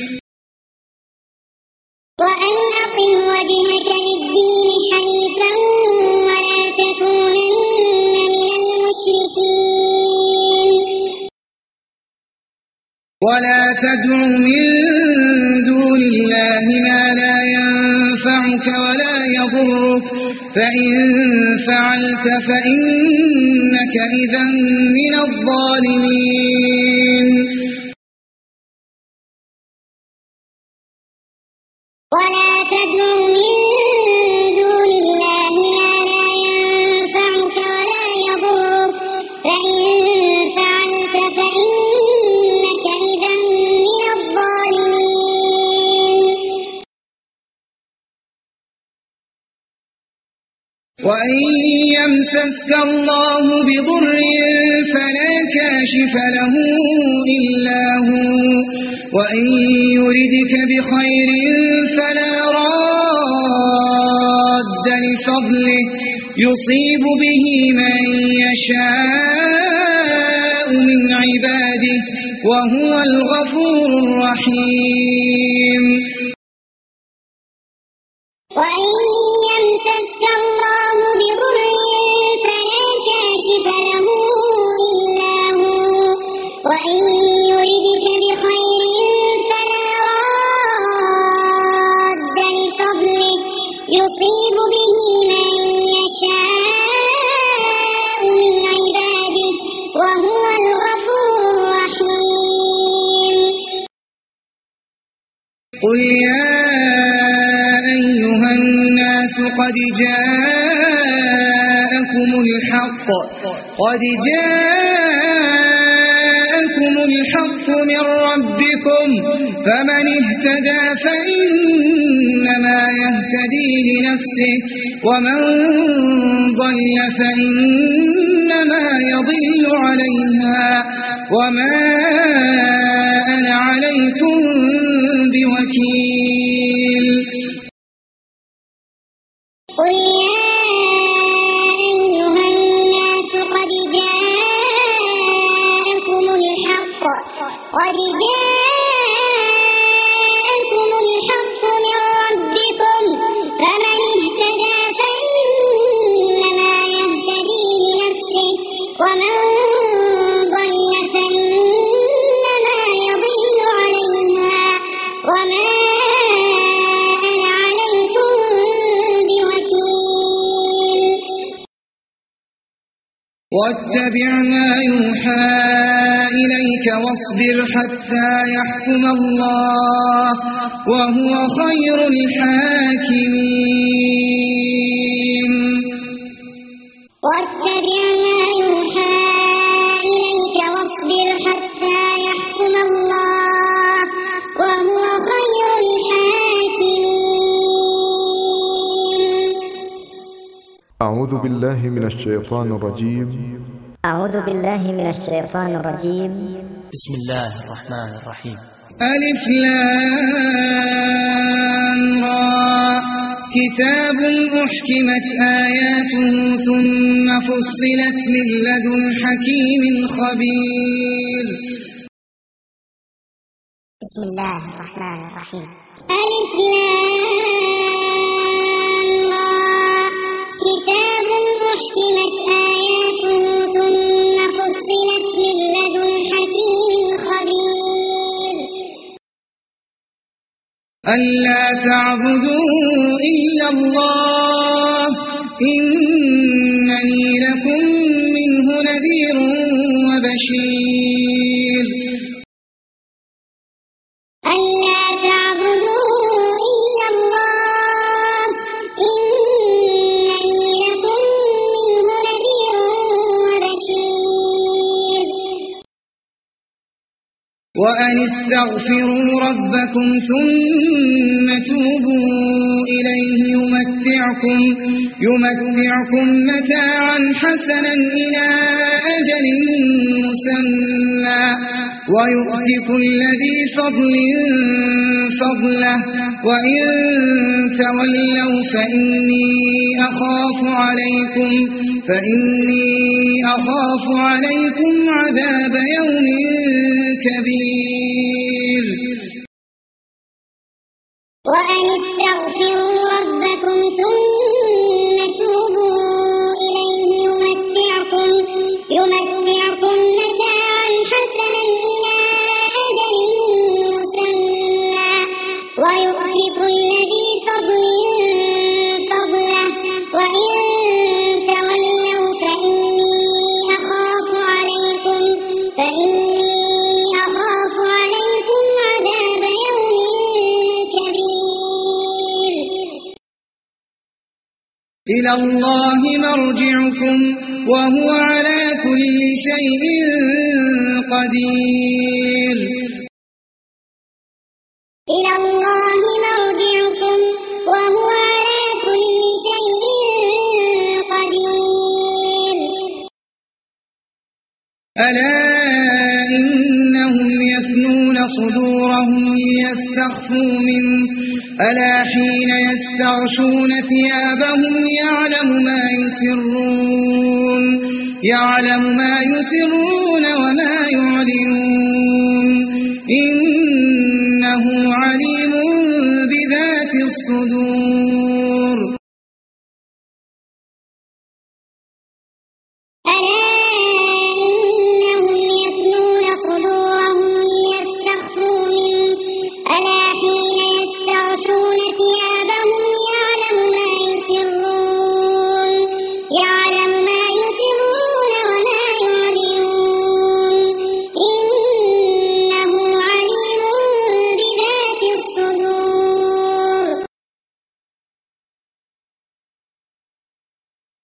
وأن أقم وجهك للدين حنيفا ولا تكونن من المشركين ولا تدع من دون الله ما لا ينفعك ولا يضرك فإن فعلت فإنك إذا من الظالمين ولا تدع من دون الله ما لا ينفعك ولا يضرك فإن فعلت فإنك إذا من الظالمين وإن يمسسك الله بضر فلا كاشف له إلا هو وإن يردك بخير فلا راد لفضله يصيب به من يشاء من عباده وهو الغفور الرحيم وإن يمسسك الله بضر فلا كاشف له إلا هو وإن يردك بخير فلا راد لفضله يصيب به من يشاء من عباده وهو الغفور الرحيم قل يا أيها الناس قد جاءكم الحق قد جاءكم الحق من ربكم فمن اهتدى فإنما يهتدي لنفسه ومن ضل فإنما يضل عليها وما أنا عليكم بوكيل قل يا أيها الناس قد جاءكم الحق قد جاءكم الحق من ربكم فمن اهتدى فإنما يهتدي لنفسه ومن ضل فإنما يضل عليها وما أنا عليكم بوكيل واتبع ما يوحى إليك واصبر حتى يحكم الله وهو خير الحاكمين واتبع ما يوحى إليك واصبر حتى يحكم الله وهو خير الحاكمين أعوذ بالله من الشيطان الرجيم أعوذ بالله من الشيطان الرجيم بسم الله الرحمن الرحيم ألف لام را كتاب أحكمت آياته ثم فصلت من لدن حكيم خبير بسم الله الرحمن الرحيم ألف لام را كتاب أحكمت آياته ثم فصلت من لدن حكيم خبير ألا تعبدوا إلا الله إنني لكم منه نذير وبشير ألا تعبدوا إلا الله إنني لكم منه نذير وبشير وأن استغفروا ربكم ثم توبوا إليه يمتعكم, يمتعكم متاعا حسنا إلى أجل مسمى ويؤت كل ذي فضل فضله وإن تولوا فإني أخاف عليكم فإني أخاف عليكم عذاب يوم كبير وأن استغفروا ربكم ثم توبوا إليه يمتعكم يمتعكم متاعا حسنا إلى أجل مسمى ويؤت كل ذي فضل فضله وإن تولوا فإني أخاف عليكم فإني أخاف عليكم عذاب يوم كبير إلى الله مرجعكم وهو على كل شيء قدير إلى الله مرجعكم وهو على كل شيء قدير ألا إنهم يثنون صدورهم ليستخفوا منه ألا حين يستغشون ثيابهم يعلم ما يسرون يعلم ما يسرون وما يعلنون إنه عليم بذات الصدور